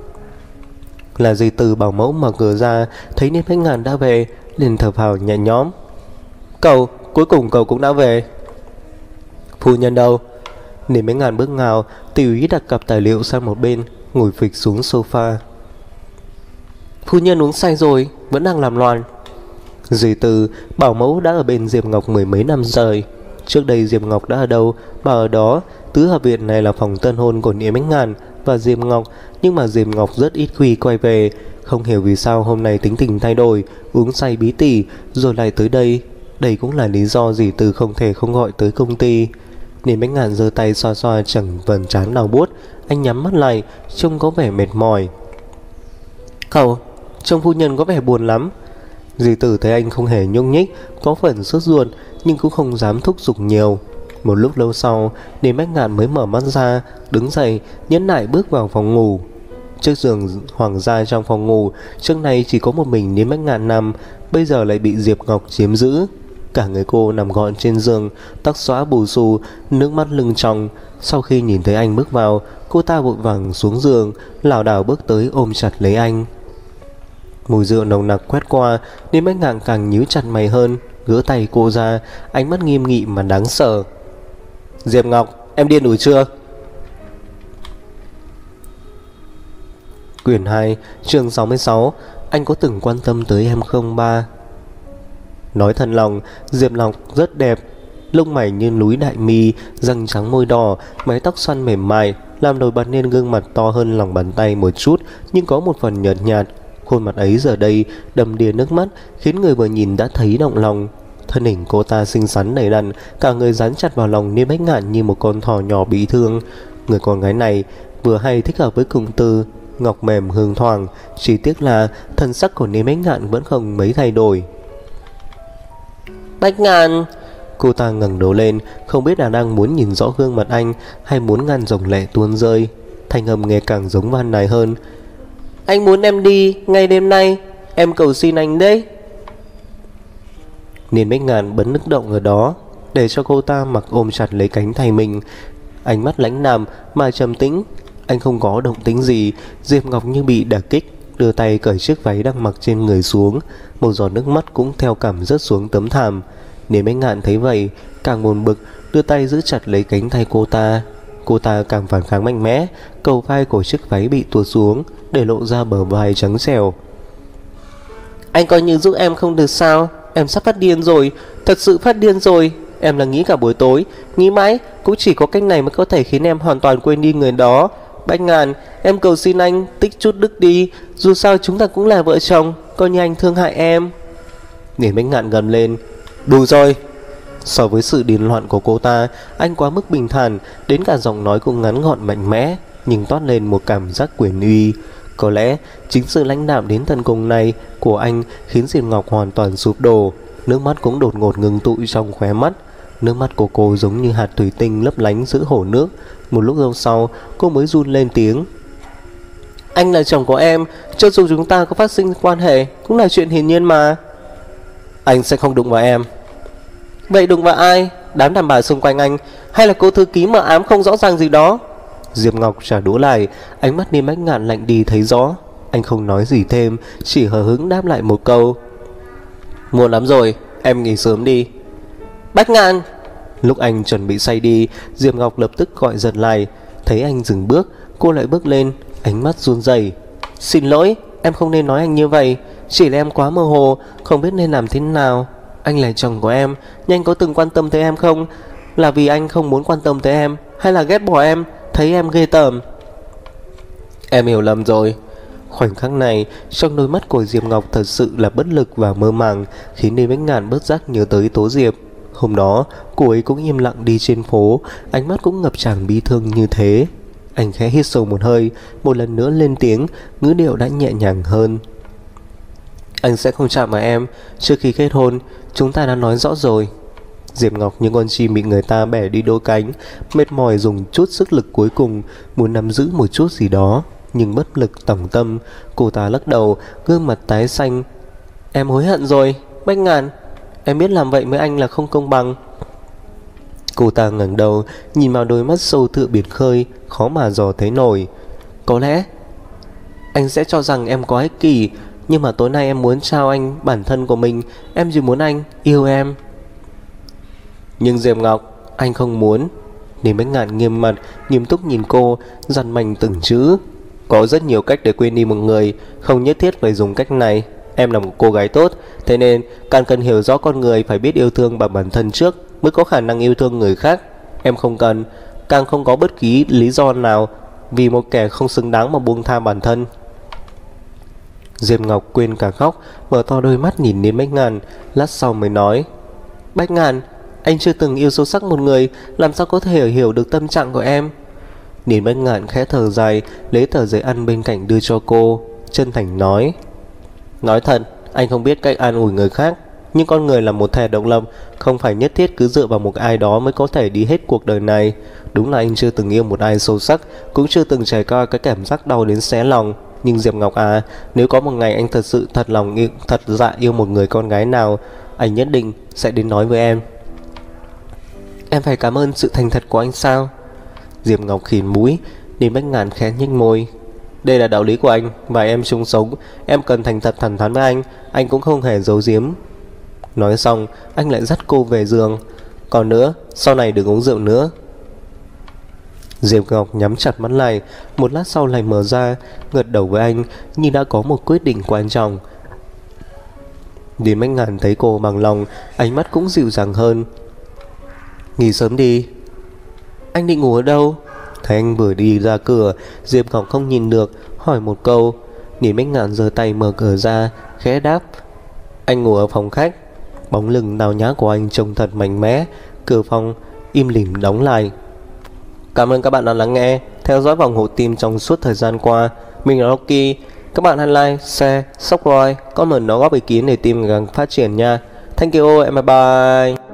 Là dì Từ bảo mẫu mở cửa ra, thấy Niêm Bách Ngạn đã về, liền thở phào nhẹ nhõm. Cậu, cuối cùng cậu cũng đã về. Phu nhân đâu? Niêm Bách Ngạn bước vào, tùy ý đặt cặp tài liệu sang một bên, ngồi phịch xuống sofa. Phu nhân uống say rồi, vẫn đang làm loạn. Dì Từ bảo mẫu đã ở bên Diệp Ngọc mười mấy năm rồi. Trước đây Diệp Ngọc đã ở đâu, bà ở đó. Tứ hợp viện này là phòng tân hôn của Niêm Bách Ngạn và Diệp Ngọc, nhưng mà Diệp Ngọc rất ít khi quay về. Không hiểu vì sao hôm nay tính tình thay đổi, uống say bí tỉ rồi lại tới đây. Đây cũng là lý do dì Từ không thể không gọi tới công ty. Niêm Bách Ngạn giơ tay xoa xoa chẳng vầng trán đau buốt. Anh nhắm mắt lại, trông có vẻ mệt mỏi. Cậu, trông phu nhân có vẻ buồn lắm. Dì Tử thấy anh không hề nhúc nhích, có phần sốt ruột nhưng cũng không dám thúc giục nhiều. Một lúc lâu sau, Niêm Bách Ngạn mới mở mắt ra, đứng dậy, nhẫn nại bước vào phòng ngủ. Chiếc giường hoàng gia trong phòng ngủ trước nay chỉ có một mình Niêm Bách Ngạn nằm, bây giờ lại bị Diệp Ngọc chiếm giữ. Cả người cô nằm gọn trên giường, tóc xõa bù xù, nước mắt lưng tròng. Sau khi nhìn thấy anh bước vào, cô ta vội vàng xuống giường, lảo đảo bước tới ôm chặt lấy anh. Mùi rượu nồng nặc quét qua, Niêm Bách Ngạn càng nhíu chặt mày hơn, gỡ tay cô ra, ánh mắt nghiêm nghị mà đáng sợ. Diệp Ngọc, em điên đủ chưa? Quyển 2, chương 66. Anh có từng quan tâm tới em không ba? Nói thật lòng, Diệp Ngọc rất đẹp. Lông mày như núi Đại Mi, răng trắng môi đỏ, mái tóc xoăn mềm mại, làm nổi bật nên gương mặt to hơn lòng bàn tay một chút, nhưng có một phần nhợt nhạt. Khuôn mặt ấy giờ đây đầm đìa nước mắt, khiến người vừa nhìn đã thấy động lòng. Thân hình cô ta xinh xắn đầy đặn, cả người dán chặt vào lòng Niêm Bách Ngạn như một con thỏ nhỏ bị thương. Người con gái này vừa hay thích hợp với Cung Tư, ngọc mềm hương thoảng. Chỉ tiếc là thân sắc của Niêm Bách Ngạn vẫn không mấy thay đổi. Bách Ngạn! Cô ta ngẩng đầu lên, không biết là đang muốn nhìn rõ gương mặt anh hay muốn ngăn dòng lệ tuôn rơi. Thanh âm nghe càng giống van nài hơn. Anh muốn em đi ngay đêm nay, em cầu xin anh đấy. Niên Bách Ngạn bấn nức động ở đó, để cho cô ta mặc ôm chặt lấy cánh tay mình. Ánh mắt lãnh đạm mà trầm tĩnh. Anh không có động tĩnh gì. Diệp Ngọc như bị đả kích, đưa tay cởi chiếc váy đang mặc trên người xuống. Một giọt nước mắt cũng theo cảm rớt xuống tấm thảm. Niên Bách Ngạn thấy vậy càng buồn bực, đưa tay giữ chặt lấy cánh tay cô ta. Cô ta càng phản kháng mạnh mẽ, cầu vai của chiếc váy bị tuột xuống, để lộ ra bờ vai trắng trẻo. Anh coi như giúp em không được sao? Em sắp phát điên rồi, thật sự phát điên rồi. Em là nghĩ cả buổi tối, nghĩ mãi cũng chỉ có cách này mới có thể khiến em hoàn toàn quên đi người đó. Bách Ngạn, em cầu xin anh tích chút đức đi. Dù sao chúng ta cũng là vợ chồng, coi như anh thương hại em. Niên Bách Ngạn gầm lên. Đủ rồi. So với sự điên loạn của cô ta, anh quá mức bình thản, đến cả giọng nói cũng ngắn gọn mạnh mẽ, nhưng toát lên một cảm giác quyền uy. Có lẽ chính sự lãnh đạm đến tận cùng này của anh khiến Diệp Ngọc hoàn toàn sụp đổ. Nước mắt cũng đột ngột ngừng tụ trong khóe mắt. Nước mắt của cô giống như hạt thủy tinh lấp lánh giữa hồ nước. Một lúc lâu sau cô mới run lên tiếng. Anh là chồng của em, cho dù chúng ta có phát sinh quan hệ cũng là chuyện hiển nhiên mà. Anh sẽ không đụng vào em. Vậy đụng vào ai? Đám đàn bà xung quanh anh, hay là cô thư ký mờ ám không rõ ràng gì đó? Diệp Ngọc trả đũa lại. Ánh mắt Niên Bách Ngạn lạnh đi thấy rõ. Anh không nói gì thêm, chỉ hờ hững đáp lại một câu. Muộn lắm rồi, em nghỉ sớm đi. Bách Ngạn! Lúc anh chuẩn bị say đi, Diệp Ngọc lập tức gọi giật lại. Thấy anh dừng bước, cô lại bước lên, ánh mắt run rẩy. Xin lỗi, em không nên nói anh như vậy. Chỉ là em quá mơ hồ, không biết nên làm thế nào. Anh là chồng của em, nhưng anh có từng quan tâm tới em không? Là vì anh không muốn quan tâm tới em, hay là ghét bỏ em, thấy em ghê tởm? Em hiểu lầm rồi. Khoảnh khắc này, trong đôi mắt của Diệp Ngọc thật sự là bất lực và mơ màng, khiến Niên Bách Ngạn bất giác nhớ tới Tố Diệp. Hôm đó, cô ấy cũng im lặng đi trên phố, ánh mắt cũng ngập tràn bi thương như thế. Anh khẽ hít sâu một hơi, một lần nữa lên tiếng, ngữ điệu đã nhẹ nhàng hơn. Anh sẽ không chạm vào em. Trước khi kết hôn, chúng ta đã nói rõ rồi. Diệp Ngọc như con chim bị người ta bẻ đi đôi cánh, mệt mỏi dùng chút sức lực cuối cùng, muốn nắm giữ một chút gì đó, nhưng bất lực tòng tâm. Cô ta lắc đầu, gương mặt tái xanh. Em hối hận rồi, Bách Ngạn. Em biết làm vậy với anh là không công bằng. Cô ta ngẩng đầu, nhìn vào đôi mắt sâu tựa biển khơi, khó mà dò thấy nổi. Có lẽ anh sẽ cho rằng em có ích kỷ, nhưng mà tối nay em muốn trao anh bản thân của mình. Em chỉ muốn anh yêu em. Nhưng Diệp Ngọc, anh không muốn. Niên Bách Ngạn nghiêm mặt, nghiêm túc nhìn cô, dằn mạnh từng chữ. Có rất nhiều cách để quên đi một người, không nhất thiết phải dùng cách này. Em là một cô gái tốt, thế nên càng cần hiểu rõ con người, phải biết yêu thương bằng bản thân trước mới có khả năng yêu thương người khác. Em không cần, càng không có bất kỳ lý do nào vì một kẻ không xứng đáng mà buông tha bản thân. Diệp Ngọc quên cả khóc, mở to đôi mắt nhìn Niên Bách Ngạn, lát sau mới nói. Bách Ngạn, anh chưa từng yêu sâu sắc một người, làm sao có thể hiểu được tâm trạng của em? Niên Bách Ngạn khẽ thở dài, lấy tờ giấy ăn bên cạnh đưa cho cô, chân thành nói. Nói thật, anh không biết cách an ủi người khác, nhưng con người là một thể độc lập, không phải nhất thiết cứ dựa vào một ai đó mới có thể đi hết cuộc đời này. Đúng là anh chưa từng yêu một ai sâu sắc, cũng chưa từng trải qua cái cảm giác đau đến xé lòng. Nhưng Diệp Ngọc à, nếu có một ngày anh thật sự thật lòng yêu, thật dạ yêu một người con gái nào, anh nhất định sẽ đến nói với em. Em phải cảm ơn sự thành thật của anh sao? Diệp Ngọc khỉn mũi. Niên Bách Ngạn khẽ nhếch môi. Đây là đạo lý của anh và em chung sống, em cần thành thật thẳng thắn với anh cũng không hề giấu giếm. Nói xong, anh lại dắt cô về giường. Còn nữa, sau này đừng uống rượu nữa. Diệp Ngọc nhắm chặt mắt lại, một lát sau lại mở ra, gật đầu với anh như đã có một quyết định quan trọng. Điền Bách Ngạn thấy cô bằng lòng, ánh mắt cũng dịu dàng hơn. Nghỉ sớm đi. Anh định ngủ ở đâu? Thấy anh vừa đi ra cửa, Diệp Ngọc không nhìn được, hỏi một câu. Điền Bách Ngạn giơ tay mở cửa ra, khẽ đáp. Anh ngủ ở phòng khách. Bóng lưng đào nhã của anh trông thật mạnh mẽ. Cửa phòng im lìm đóng lại. Cảm ơn các bạn đã lắng nghe, theo dõi Vòng Hổ Tim trong suốt thời gian qua. Mình là Rocky. Các bạn hãy like, share, subscribe, comment nó góp ý kiến để team càng phát triển nha. Thank you and bye bye.